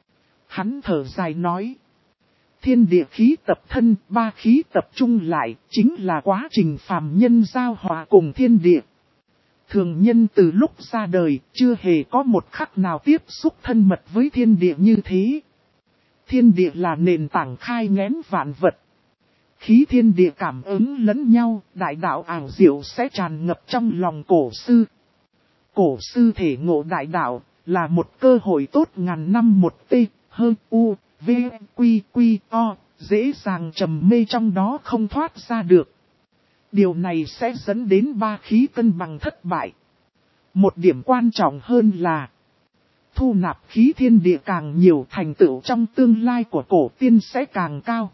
Hắn thở dài nói, thiên địa khí tập thân, ba khí tập trung lại, chính là quá trình phàm nhân giao hòa cùng thiên địa. Thường nhân từ lúc ra đời, chưa hề có một khắc nào tiếp xúc thân mật với thiên địa như thế. Thiên địa là nền tảng khai ngén vạn vật. Khí thiên địa cảm ứng lẫn nhau, đại đạo ảo diệu sẽ tràn ngập trong lòng cổ sư. Cổ sư thể ngộ đại đạo, là một cơ hội tốt ngàn năm một t, hơn u, v, quy, quy, o, dễ dàng trầm mê trong đó không thoát ra được. Điều này sẽ dẫn đến ba khí cân bằng thất bại. Một điểm quan trọng hơn là thu nạp khí thiên địa càng nhiều, thành tựu trong tương lai của cổ tiên sẽ càng cao.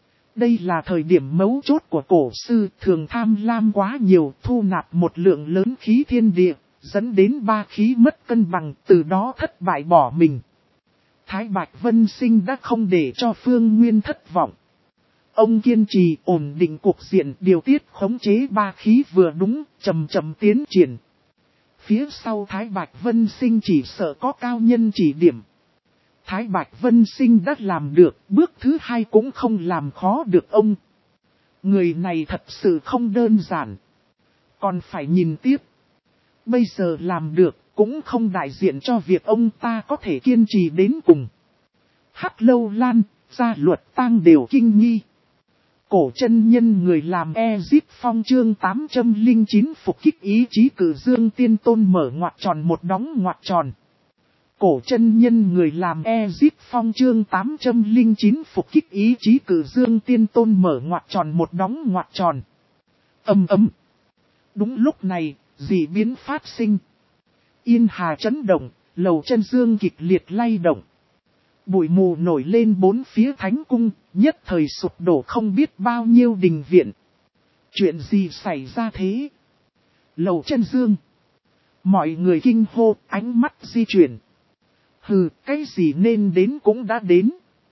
Đây là thời điểm mấu chốt của cổ sư, thường tham lam quá nhiều, thu nạp một lượng lớn khí thiên địa, dẫn đến ba khí mất cân bằng, từ đó thất bại bỏ mình. Thái Bạch Vân Sinh đã không để cho Phương Nguyên thất vọng. Ông kiên trì ổn định cuộc diện, điều tiết khống chế ba khí vừa đúng, chậm chậm tiến triển. Phía sau Thái Bạch Vân Sinh chỉ sợ có cao nhân chỉ điểm. Thái Bạch Vân Sinh đã làm được, bước thứ hai cũng không làm khó được ông. Người này thật sự không đơn giản. Còn phải nhìn tiếp. Bây giờ làm được, cũng không đại diện cho việc ông ta có thể kiên trì đến cùng. Hắc Lâu Lan, Gia Luật Tang đều kinh nghi. Cổ chân nhân người làm Ezip Phong chương tám trăm lẻ chín phục kích ý chí Cử Dương Tiên Tôn mở ngoặc tròn một đóng ngoặc tròn. Cổ chân nhân người làm Ezip Phong chương tám trăm lẻ chín phục kích ý chí Cử Dương Tiên Tôn mở ngoặc tròn một đóng ngoặc tròn. Ầm ầm. Đúng lúc này, dị biến phát sinh. Yên hà chấn động, lầu chân dương kịch liệt lay động. Bụi mù nổi lên bốn phía thánh cung, nhất thời sụp đổ không biết bao nhiêu đình viện. Chuyện gì xảy ra thế? Lầu chân dương. Mọi người kinh hô, ánh mắt di chuyển. Hừ, cái gì nên đến cũng đã đến.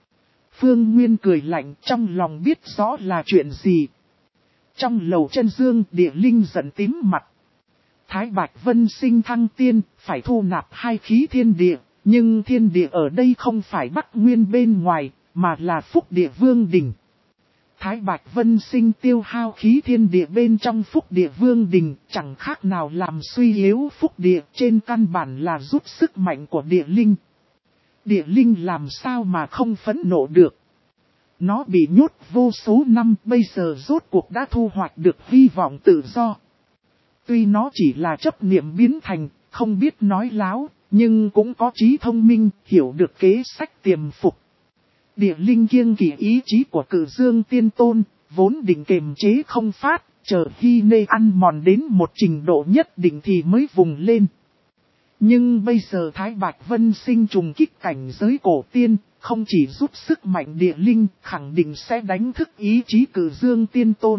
Phương Nguyên cười lạnh, trong lòng biết rõ là chuyện gì. Trong lầu chân dương, địa linh giận tím mặt. Thái Bạch Vân Sinh thăng tiên, phải thu nạp hai khí thiên địa. Nhưng thiên địa ở đây không phải Bắc Nguyên bên ngoài, mà là Phúc Địa Vương Đình. Thái Bạch Vân Sinh tiêu hao khí thiên địa bên trong Phúc Địa Vương Đình, chẳng khác nào làm suy yếu Phúc Địa, trên căn bản là rút sức mạnh của địa linh. Địa linh làm sao mà không phẫn nộ được. Nó bị nhốt vô số năm, bây giờ rốt cuộc đã thu hoạch được hy vọng tự do. Tuy nó chỉ là chấp niệm biến thành, không biết nói láo. Nhưng cũng có trí thông minh, hiểu được kế sách tiềm phục. Địa linh kiêng kỵ ý chí của Cử Dương Tiên Tôn, vốn định kiềm chế không phát, chờ Hy Nê ăn mòn đến một trình độ nhất định thì mới vùng lên. Nhưng bây giờ Thái Bạch Vân Sinh trùng kích cảnh giới cổ tiên, không chỉ giúp sức mạnh địa linh, khẳng định sẽ đánh thức ý chí Cử Dương Tiên Tôn.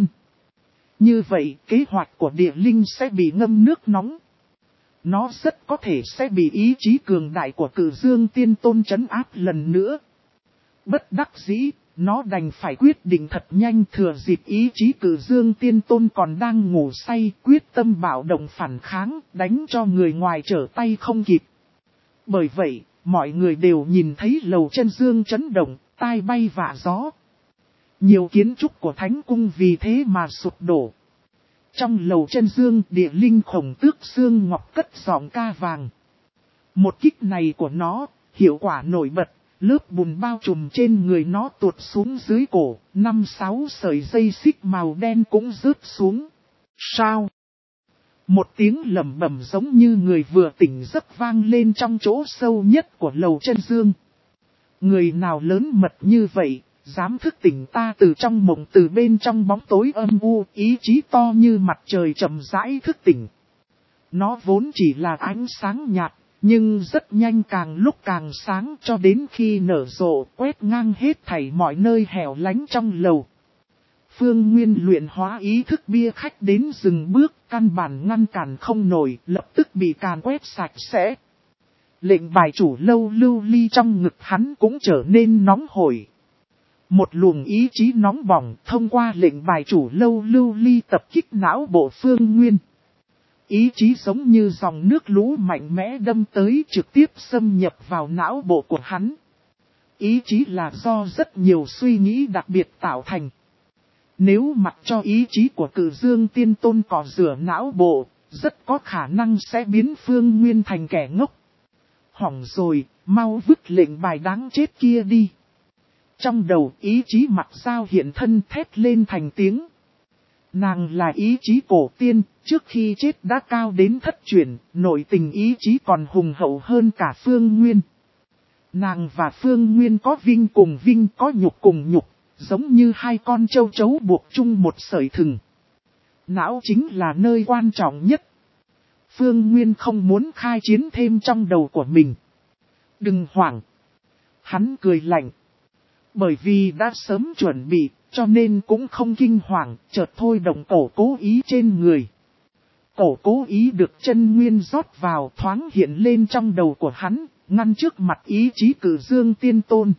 Như vậy, kế hoạch của địa linh sẽ bị ngâm nước nóng. Nó rất có thể sẽ bị ý chí cường đại của Cử Dương Tiên Tôn trấn áp lần nữa. Bất đắc dĩ, nó đành phải quyết định thật nhanh thừa dịp ý chí Cử Dương Tiên Tôn còn đang ngủ say, quyết tâm bạo động phản kháng, đánh cho người ngoài trở tay không kịp. Bởi vậy, mọi người đều nhìn thấy lầu chân dương chấn động, tai bay vạ gió. Nhiều kiến trúc của Thánh Cung vì thế mà sụp đổ. Trong lầu chân dương, địa linh khổng tước xương ngọc cất giọng ca vàng. Một kích này của nó, hiệu quả nổi bật, lớp bùn bao trùm trên người nó tuột xuống dưới cổ, năm sáu sợi dây xích màu đen cũng rớt xuống. Sao? Một tiếng lẩm bẩm giống như người vừa tỉnh giấc vang lên trong chỗ sâu nhất của lầu chân dương. Người nào lớn mật như vậy? Dám thức tỉnh ta từ trong mộng, từ bên trong bóng tối âm u, ý chí to như mặt trời chậm rãi thức tỉnh. Nó vốn chỉ là ánh sáng nhạt, nhưng rất nhanh càng lúc càng sáng cho đến khi nở rộ, quét ngang hết thảy mọi nơi hẻo lánh trong lầu. Phương Nguyên luyện hóa ý thức bia khách đến dừng bước, căn bản ngăn cản không nổi, lập tức bị càn quét sạch sẽ. Lệnh bài chủ lâu lưu ly trong ngực hắn cũng trở nên nóng hổi. Một luồng ý chí nóng bỏng thông qua lệnh bài chủ lâu lưu ly tập kích não bộ Phương Nguyên. Ý chí giống như dòng nước lũ mạnh mẽ đâm tới trực tiếp xâm nhập vào não bộ của hắn. Ý chí là do rất nhiều suy nghĩ đặc biệt tạo thành. Nếu mặc cho ý chí của Cử Dương Tiên Tôn cọ rửa não bộ, rất có khả năng sẽ biến Phương Nguyên thành kẻ ngốc. Hỏng rồi, mau vứt lệnh bài đáng chết kia đi. Trong đầu ý chí mặt sao hiện thân thét lên thành tiếng. Nàng là ý chí cổ tiên, trước khi chết đã cao đến thất truyền, nội tình ý chí còn hùng hậu hơn cả Phương Nguyên. Nàng và Phương Nguyên có vinh cùng vinh, có nhục cùng nhục, giống như hai con châu chấu buộc chung một sợi thừng. Não chính là nơi quan trọng nhất. Phương Nguyên không muốn khai chiến thêm trong đầu của mình. Đừng hoảng. Hắn cười lạnh. Bởi vì đã sớm chuẩn bị, cho nên cũng không kinh hoàng, chợt thôi động cổ cố ý trên người. Cổ cố ý được chân nguyên rót vào thoáng hiện lên trong đầu của hắn, ngăn trước mặt ý chí Cử Dương Tiên Tôn.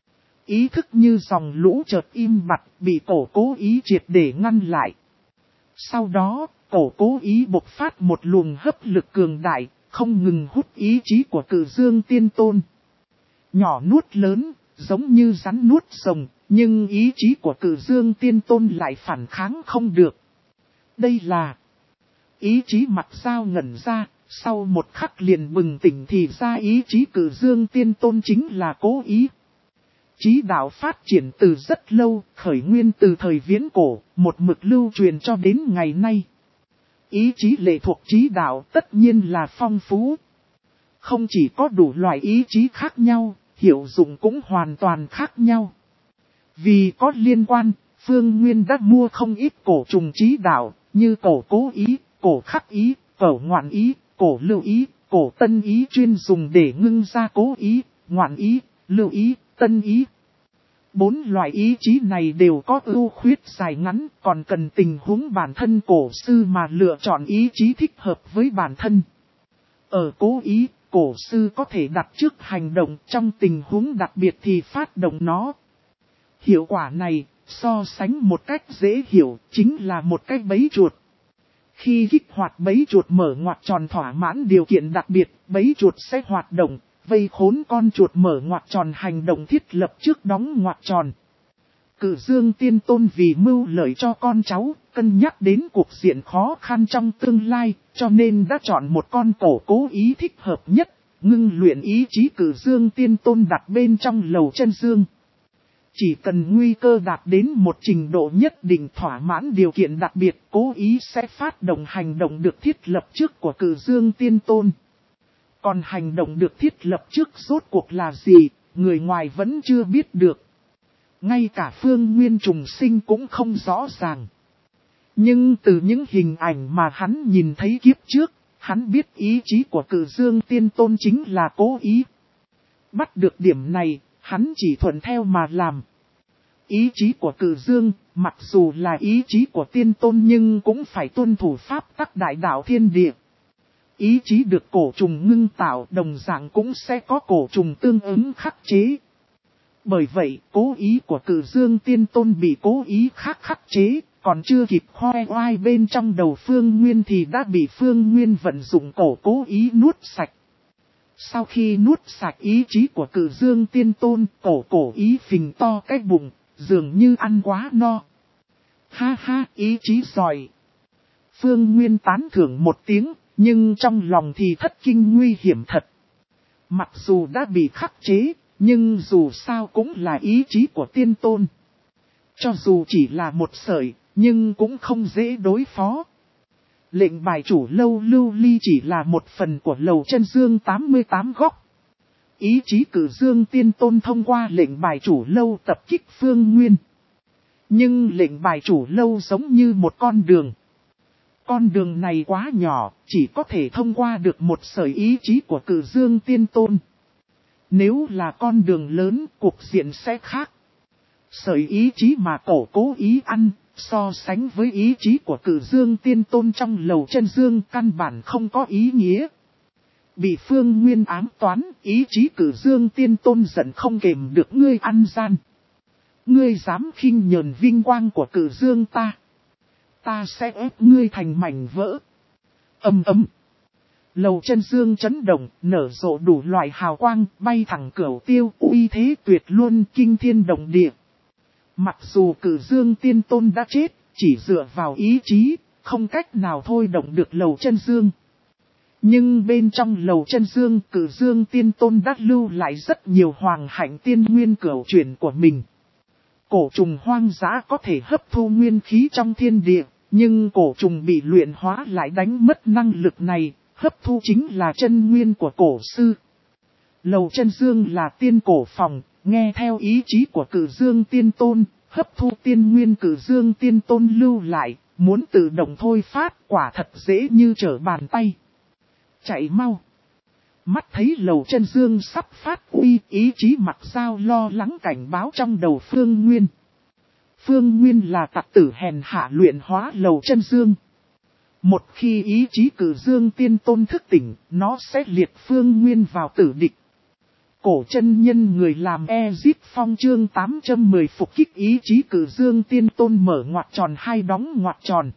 Ý thức như dòng lũ chợt im bặt, bị cổ cố ý triệt để ngăn lại. Sau đó, cổ cố ý bộc phát một luồng hấp lực cường đại, không ngừng hút ý chí của Cử Dương Tiên Tôn. Nhỏ nuốt lớn, giống như rắn nuốt rồng, nhưng ý chí của Cử Dương Tiên Tôn lại phản kháng không được. Đây là ý chí mặt dao ngẩn ra, sau một khắc liền bừng tỉnh thì ra ý chí Cử Dương Tiên Tôn chính là cố ý. Chí đạo phát triển từ rất lâu, khởi nguyên từ thời viễn cổ, một mực lưu truyền cho đến ngày nay. Ý chí lệ thuộc chí đạo tất nhiên là phong phú. Không chỉ có đủ loại ý chí khác nhau, hiệu dụng cũng hoàn toàn khác nhau. Vì có liên quan, Phương Nguyên đã mua không ít cổ trùng chí đạo, như cổ cố ý, cổ khắc ý, cổ ngoạn ý, cổ lưu ý, cổ tân ý chuyên dùng để ngưng ra cố ý, ngoạn ý, lưu ý, tân ý. Bốn loại ý chí này đều có ưu khuyết dài ngắn, còn cần tình huống bản thân cổ sư mà lựa chọn ý chí thích hợp với bản thân. Ở cố ý, cổ sư có thể đặt trước hành động, trong tình huống đặc biệt thì phát động nó. Hiệu quả này, so sánh một cách dễ hiểu, chính là một cách bẫy chuột. Khi kích hoạt bẫy chuột mở ngoặc tròn thỏa mãn điều kiện đặc biệt, bẫy chuột sẽ hoạt động, vây khốn con chuột mở ngoặc tròn hành động thiết lập trước đóng ngoặc tròn. Cử Dương Tiên Tôn vì mưu lợi cho con cháu, cân nhắc đến cuộc diện khó khăn trong tương lai, cho nên đã chọn một con cổ cố ý thích hợp nhất, ngưng luyện ý chí Cử Dương Tiên Tôn đặt bên trong lầu chân dương. Chỉ cần nguy cơ đạt đến một trình độ nhất định thỏa mãn điều kiện đặc biệt, cố ý sẽ phát động hành động được thiết lập trước của Cử Dương Tiên Tôn. Còn hành động được thiết lập trước rốt cuộc là gì, người ngoài vẫn chưa biết được. Ngay cả Phương Nguyên trùng sinh cũng không rõ ràng. Nhưng từ những hình ảnh mà hắn nhìn thấy kiếp trước, hắn biết ý chí của Cử Dương Tiên Tôn chính là cố ý. Bắt được điểm này, hắn chỉ thuận theo mà làm. Ý chí của Cử Dương, mặc dù là ý chí của Tiên Tôn nhưng cũng phải tuân thủ pháp tắc đại đạo thiên địa. Ý chí được cổ trùng ngưng tạo đồng dạng cũng sẽ có cổ trùng tương ứng khắc chế. Bởi vậy, cố ý của Cử Dương Tiên Tôn bị cố ý khác khắc chế, còn chưa kịp khoe oai bên trong đầu Phương Nguyên thì đã bị Phương Nguyên vận dụng cổ cố ý nuốt sạch. Sau khi nuốt sạch ý chí của Cử Dương Tiên Tôn, cổ cổ ý phình to cái bụng, dường như ăn quá no. Ha ha, ý chí giỏi. Phương Nguyên tán thưởng một tiếng, nhưng trong lòng thì thất kinh nguy hiểm thật. Mặc dù đã bị khắc chế, nhưng dù sao cũng là ý chí của Tiên Tôn. Cho dù chỉ là một sợi, nhưng cũng không dễ đối phó. Lệnh bài chủ lâu lưu ly chỉ là một phần của lầu chân dương tám mươi tám góc. Ý chí Cử Dương Tiên Tôn thông qua lệnh bài chủ lâu tập kích Phương Nguyên. Nhưng lệnh bài chủ lâu giống như một con đường. Con đường này quá nhỏ, chỉ có thể thông qua được một sợi ý chí của Cử Dương Tiên Tôn. Nếu là con đường lớn, cuộc diện sẽ khác. Sợi ý chí mà cổ cố ý ăn, so sánh với ý chí của Cử Dương Tiên Tôn trong lầu chân dương căn bản không có ý nghĩa. Bị Phương Nguyên ám toán, ý chí Cử Dương Tiên Tôn giận không kềm được ngươi ăn gian. Ngươi dám khinh nhờn vinh quang của Cử Dương ta. Ta sẽ ép ngươi thành mảnh vỡ. Ầm ầm. Lầu chân dương chấn động, nở rộ đủ loại hào quang, bay thẳng cửu tiêu, uy thế tuyệt luôn, kinh thiên động địa. Mặc dù Cử Dương Tiên Tôn đã chết, chỉ dựa vào ý chí, không cách nào thôi động được lầu chân dương. Nhưng bên trong lầu chân dương, Cử Dương Tiên Tôn đã lưu lại rất nhiều hoàng hạnh tiên nguyên cửu chuyển của mình. Cổ trùng hoang dã có thể hấp thu nguyên khí trong thiên địa, nhưng cổ trùng bị luyện hóa lại đánh mất năng lực này, hấp thu chính là chân nguyên của cổ sư. Lầu chân dương là tiên cổ phòng, nghe theo ý chí của Cử Dương Tiên Tôn, hấp thu tiên nguyên Cử Dương Tiên Tôn lưu lại, muốn tự động thôi phát quả thật dễ như trở bàn tay. Chạy mau. Mắt thấy Lầu Chân Dương sắp phát uy, ý chí mặc dao lo lắng cảnh báo trong đầu Phương Nguyên. Phương Nguyên là tặc tử hèn hạ luyện hóa Lầu Chân Dương. Một khi ý chí Cử Dương Tiên Tôn thức tỉnh, nó sẽ liệt Phương Nguyên vào tử địch. Cổ chân nhân người làm Ezip Phong chương tám trăm mười phục kích ý chí Cử Dương Tiên Tôn mở ngoặc tròn hai đóng ngoặc tròn.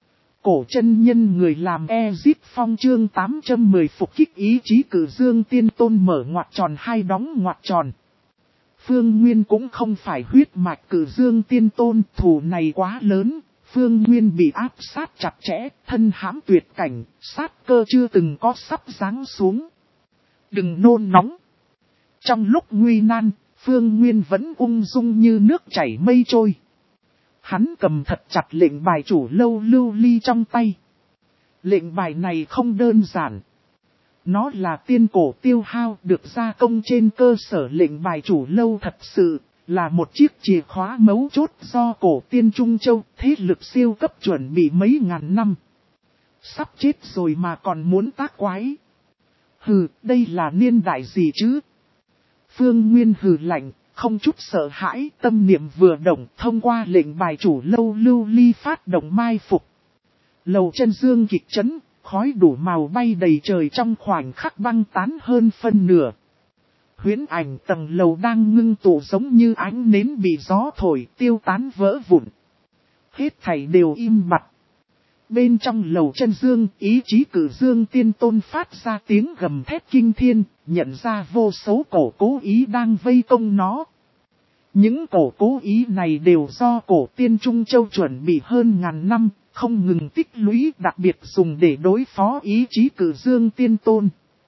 Cổ chân nhân người làm Ezip Phong chương tám trăm mười phục kích ý chí Cử Dương Tiên Tôn mở ngoặc tròn hai đóng ngoặc tròn. Phương Nguyên cũng không phải huyết mạch Cử Dương Tiên Tôn, thù này quá lớn, Phương Nguyên bị áp sát chặt chẽ, thân hãm tuyệt cảnh, sát cơ chưa từng có sắp giáng xuống. Đừng nôn nóng. Trong lúc nguy nan, Phương Nguyên vẫn ung dung như nước chảy mây trôi. Hắn cầm thật chặt lệnh bài chủ lâu lưu ly trong tay. Lệnh bài này không đơn giản. Nó là tiên cổ tiêu hao được gia công trên cơ sở lệnh bài chủ lâu thật sự, là một chiếc chìa khóa mấu chốt do cổ tiên Trung Châu thế lực siêu cấp chuẩn bị mấy ngàn năm. Sắp chết rồi mà còn muốn tác quái. Hừ, đây là niên đại gì chứ? Phương Nguyên hừ lạnh, không chút sợ hãi, tâm niệm vừa động thông qua lệnh bài chủ lâu lưu ly phát động mai phục. Lầu Chân Dương kịch chấn, khói đủ màu bay đầy trời trong khoảnh khắc băng tán hơn phân nửa. Huyễn ảnh tầng lầu đang ngưng tụ giống như ánh nến bị gió thổi tiêu tán vỡ vụn. Hết thảy đều im bặt. Bên trong Lầu Chân Dương, ý chí Cử Dương Tiên Tôn phát ra tiếng gầm thét kinh thiên, nhận ra vô số cổ cố ý đang vây công nó. Những cổ cố ý này đều do cổ tiên Trung Châu chuẩn bị hơn ngàn năm, không ngừng tích lũy, đặc biệt dùng để đối phó ý chí Cử Dương Tiên Tôn.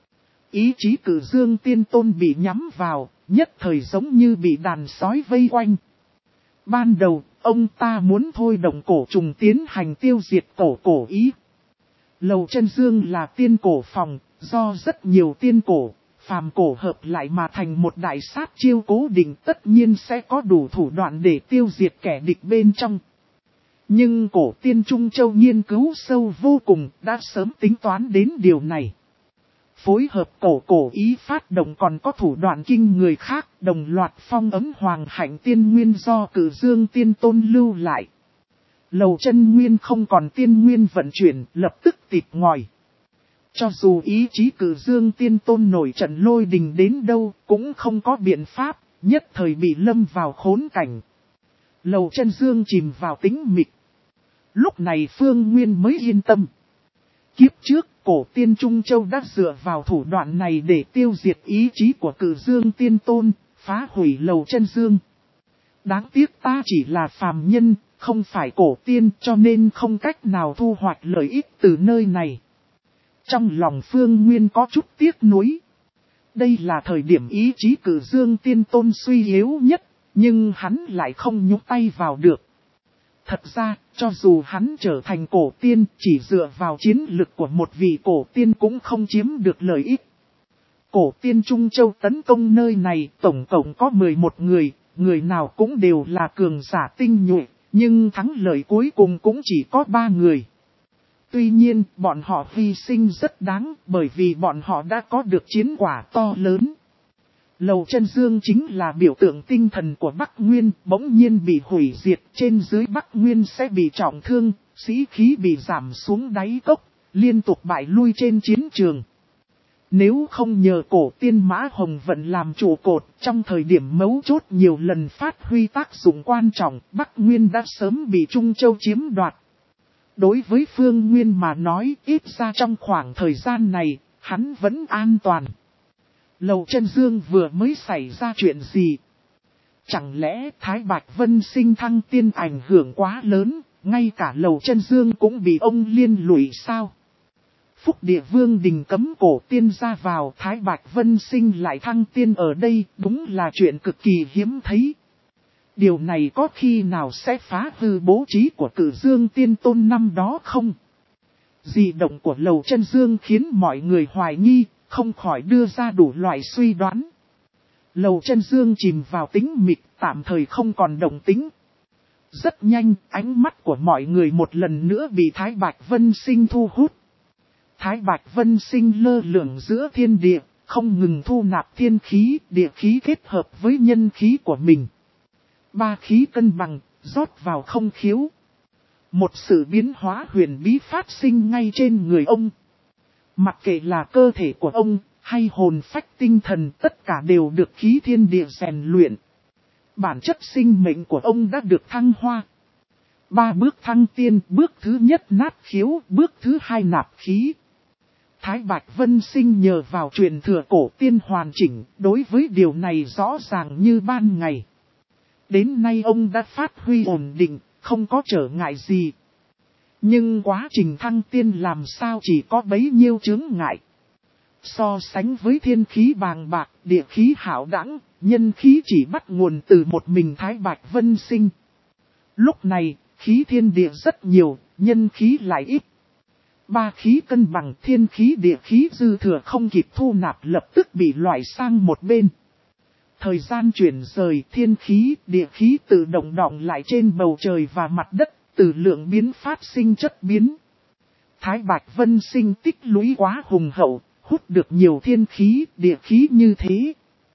Ý chí Cử Dương Tiên Tôn bị nhắm vào, nhất thời giống như bị đàn sói vây quanh. Ban đầu, ông ta muốn thôi động cổ trùng tiến hành tiêu diệt cổ cổ ý. Lầu Chân Dương là tiên cổ phòng, do rất nhiều tiên cổ, phàm cổ hợp lại mà thành một đại sát chiêu cố định, tất nhiên sẽ có đủ thủ đoạn để tiêu diệt kẻ địch bên trong. Nhưng cổ tiên Trung Châu nghiên cứu sâu vô cùng, đã sớm tính toán đến điều này. Phối hợp cổ cổ ý phát động còn có thủ đoạn kinh người khác, đồng loạt phong ấm hoàng hạnh tiên nguyên do Cử Dương Tiên Tôn lưu lại. Lầu Chân Nguyên không còn tiên nguyên vận chuyển, lập tức tịt ngòi. Cho dù ý chí Cử Dương Tiên Tôn nổi trận lôi đình đến đâu, cũng không có biện pháp, nhất thời bị lâm vào khốn cảnh. Lầu Chân Dương chìm vào tĩnh mịch. Lúc này Phương Nguyên mới yên tâm. Kiếp trước, cổ tiên Trung Châu đã dựa vào thủ đoạn này để tiêu diệt ý chí của Cử Dương Tiên Tôn, phá hủy Lầu Chân Dương. Đáng tiếc ta chỉ là phàm nhân, không phải cổ tiên, cho nên không cách nào thu hoạch lợi ích từ nơi này. Trong lòng Phương Nguyên có chút tiếc nuối. Đây là thời điểm ý chí Cử Dương Tiên Tôn suy yếu nhất, nhưng hắn lại không nhúc tay vào được. Thật ra, cho dù hắn trở thành cổ tiên, chỉ dựa vào chiến lực của một vị cổ tiên cũng không chiếm được lợi ích. Cổ tiên Trung Châu tấn công nơi này, tổng cộng có mười một người, người nào cũng đều là cường giả tinh nhuệ, nhưng thắng lợi cuối cùng cũng chỉ có ba người. Tuy nhiên, bọn họ hy sinh rất đáng, bởi vì bọn họ đã có được chiến quả to lớn. Lầu Chân Dương chính là biểu tượng tinh thần của Bắc Nguyên, bỗng nhiên bị hủy diệt, trên dưới Bắc Nguyên sẽ bị trọng thương, sĩ khí bị giảm xuống đáy cốc, liên tục bại lui trên chiến trường. Nếu không nhờ cổ tiên Mã Hồng Vận làm trụ cột, trong thời điểm mấu chốt nhiều lần phát huy tác dụng quan trọng, Bắc Nguyên đã sớm bị Trung Châu chiếm đoạt. Đối với Phương Nguyên mà nói, ít ra trong khoảng thời gian này, hắn vẫn an toàn. Lầu Chân Dương vừa mới xảy ra chuyện gì? Chẳng lẽ Thái Bạch Vân Sinh thăng tiên ảnh hưởng quá lớn, ngay cả Lầu Chân Dương cũng bị ông liên lụy sao? Phúc Địa Vương đình cấm cổ tiên ra vào, Thái Bạch Vân Sinh lại thăng tiên ở đây, đúng là chuyện cực kỳ hiếm thấy. Điều này có khi nào sẽ phá hư bố trí của Cử Dương Tiên Tôn năm đó không? Dị động của Lầu Chân Dương khiến mọi người hoài nghi, không khỏi đưa ra đủ loại suy đoán. Lầu Chân Dương chìm vào tĩnh mịch, tạm thời không còn động tĩnh. Rất nhanh, ánh mắt của mọi người một lần nữa bị Thái Bạch Vân Sinh thu hút. Thái Bạch Vân Sinh lơ lửng giữa thiên địa, không ngừng thu nạp thiên khí, địa khí kết hợp với nhân khí của mình. Ba khí cân bằng, rót vào không khiếu. Một sự biến hóa huyền bí phát sinh ngay trên người ông. Mặc kệ là cơ thể của ông, hay hồn phách tinh thần, tất cả đều được khí thiên địa rèn luyện. Bản chất sinh mệnh của ông đã được thăng hoa. Ba bước thăng tiên, bước thứ nhất nát khiếu, bước thứ hai nạp khí. Thái Bạch Vân Sinh nhờ vào truyền thừa cổ tiên hoàn chỉnh, đối với điều này rõ ràng như ban ngày. Đến nay ông đã phát huy ổn định, không có trở ngại gì. Nhưng quá trình thăng tiên làm sao chỉ có bấy nhiêu chướng ngại. So sánh với thiên khí bàng bạc, địa khí hảo đẳng, nhân khí chỉ bắt nguồn từ một mình Thái Bạch Vân Sinh. Lúc này, khí thiên địa rất nhiều, nhân khí lại ít. Ba khí cân bằng, thiên khí địa khí dư thừa không kịp thu nạp lập tức bị loại sang một bên. Thời gian chuyển rời, thiên khí, địa khí tự động đọng lại trên bầu trời và mặt đất, từ lượng biến phát sinh chất biến. Thái Bạch Vân Sinh tích lũy quá hùng hậu, hút được nhiều thiên khí, địa khí như thế.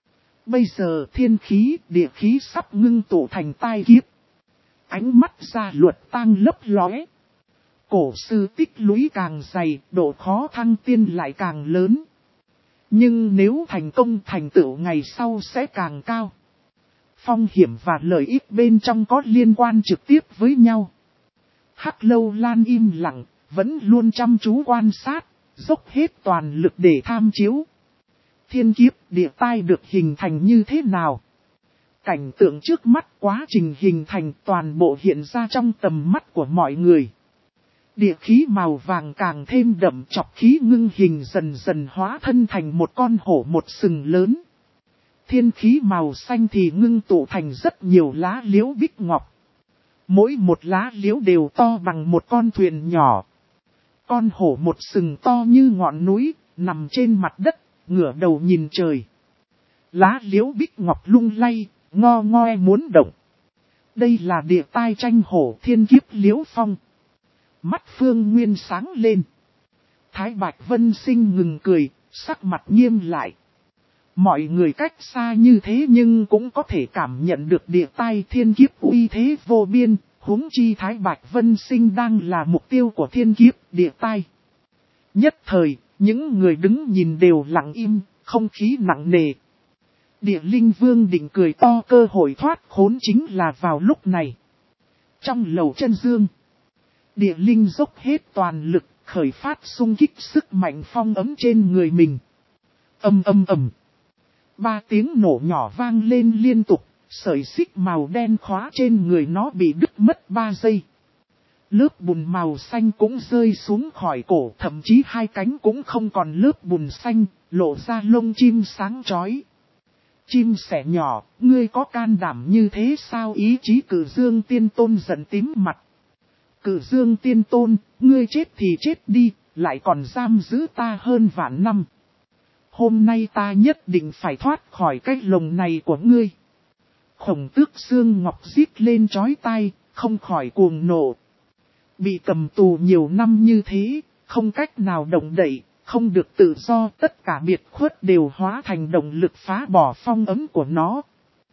Bây giờ thiên khí, địa khí sắp ngưng tụ thành tai kiếp. Ánh mắt gia luật tang lấp lóe. Cổ sư tích lũy càng dày, độ khó thăng tiên lại càng lớn. Nhưng nếu thành công thành tựu ngày sau sẽ càng cao. Phong hiểm và lợi ích bên trong có liên quan trực tiếp với nhau. Hắc Lâu Lan im lặng, vẫn luôn chăm chú quan sát, dốc hết toàn lực để tham chiếu. Thiên kiếp địa tai được hình thành như thế nào? Cảnh tượng trước mắt, quá trình hình thành toàn bộ hiện ra trong tầm mắt của mọi người. Địa khí màu vàng càng thêm đậm, chọc khí ngưng hình dần dần hóa thân thành một con hổ một sừng lớn. Thiên khí màu xanh thì ngưng tụ thành rất nhiều lá liễu bích ngọc. Mỗi một lá liễu đều to bằng một con thuyền nhỏ. Con hổ một sừng to như ngọn núi, nằm trên mặt đất, ngửa đầu nhìn trời. Lá liễu bích ngọc lung lay, ngo ngoe muốn động. Đây là địa tai tranh hổ thiên kiếp liễu phong. Mắt Phương Nguyên sáng lên. Thái Bạch Vân Sinh ngừng cười, sắc mặt nghiêm lại. Mọi người cách xa như thế nhưng cũng có thể cảm nhận được địa tai thiên kiếp uy thế vô biên, huống chi Thái Bạch Vân Sinh đang là mục tiêu của thiên kiếp địa tai. Nhất thời, những người đứng nhìn đều lặng im, không khí nặng nề. Địa Linh Vương định cười to, cơ hội thoát khốn chính là vào lúc này. Trong lầu chân dương, Địa Linh dốc hết toàn lực, khởi phát xung kích sức mạnh phong ấm trên người mình. Âm âm ầm. Ba tiếng nổ nhỏ vang lên liên tục, sợi xích màu đen khóa trên người nó bị đứt mất ba giây. Lớp bùn màu xanh cũng rơi xuống khỏi cổ, thậm chí hai cánh cũng không còn lớp bùn xanh, lộ ra lông chim sáng chói. Chim sẻ nhỏ, ngươi có can đảm như thế sao? Ý chí Cử Dương Tiên Tôn giận tím mặt. Cử Dương Tiên Tôn, ngươi chết thì chết đi, lại còn giam giữ ta hơn vạn năm. Hôm nay ta nhất định phải thoát khỏi cái lồng này của ngươi. Khổng Tước Xương Ngọc rít lên chói tai, không khỏi cuồng nộ. Bị cầm tù nhiều năm như thế, không cách nào động đậy, không được tự do, tất cả biệt khuất đều hóa thành động lực phá bỏ phong ấm của nó.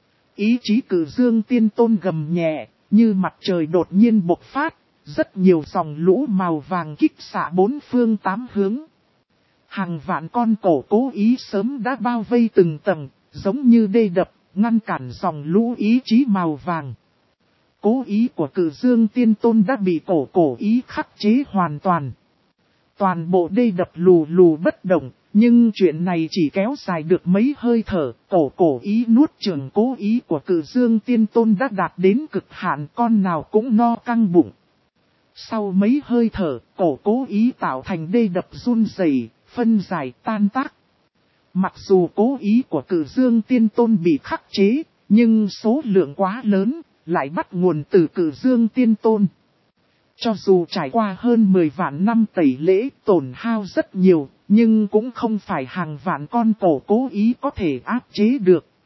Ý chí Cử Dương Tiên Tôn gầm nhẹ, như mặt trời đột nhiên bộc phát, rất nhiều dòng lũ màu vàng kích xạ bốn phương tám hướng. Hàng vạn con cổ cố ý sớm đã bao vây từng tầng, giống như đê đập, ngăn cản dòng lũ ý chí màu vàng. Cố ý của Cử Dương Tiên Tôn đã bị cổ cổ ý khắc chế hoàn toàn. Toàn bộ đê đập lù lù bất động, nhưng chuyện này chỉ kéo dài được mấy hơi thở, cổ cổ ý nuốt chửng cố ý của Cử Dương Tiên Tôn đã đạt đến cực hạn, con nào cũng no căng bụng. Sau mấy hơi thở, cổ cố ý tạo thành đê đập run rẩy, phân giải tan tác. Mặc dù cố ý của Cử Dương Tiên Tôn bị khắc chế, nhưng số lượng quá lớn, lại bắt nguồn từ Cử Dương Tiên Tôn. Cho dù trải qua hơn mười vạn năm tẩy lễ, tổn hao rất nhiều, nhưng cũng không phải hàng vạn con cổ cố ý có thể áp chế được.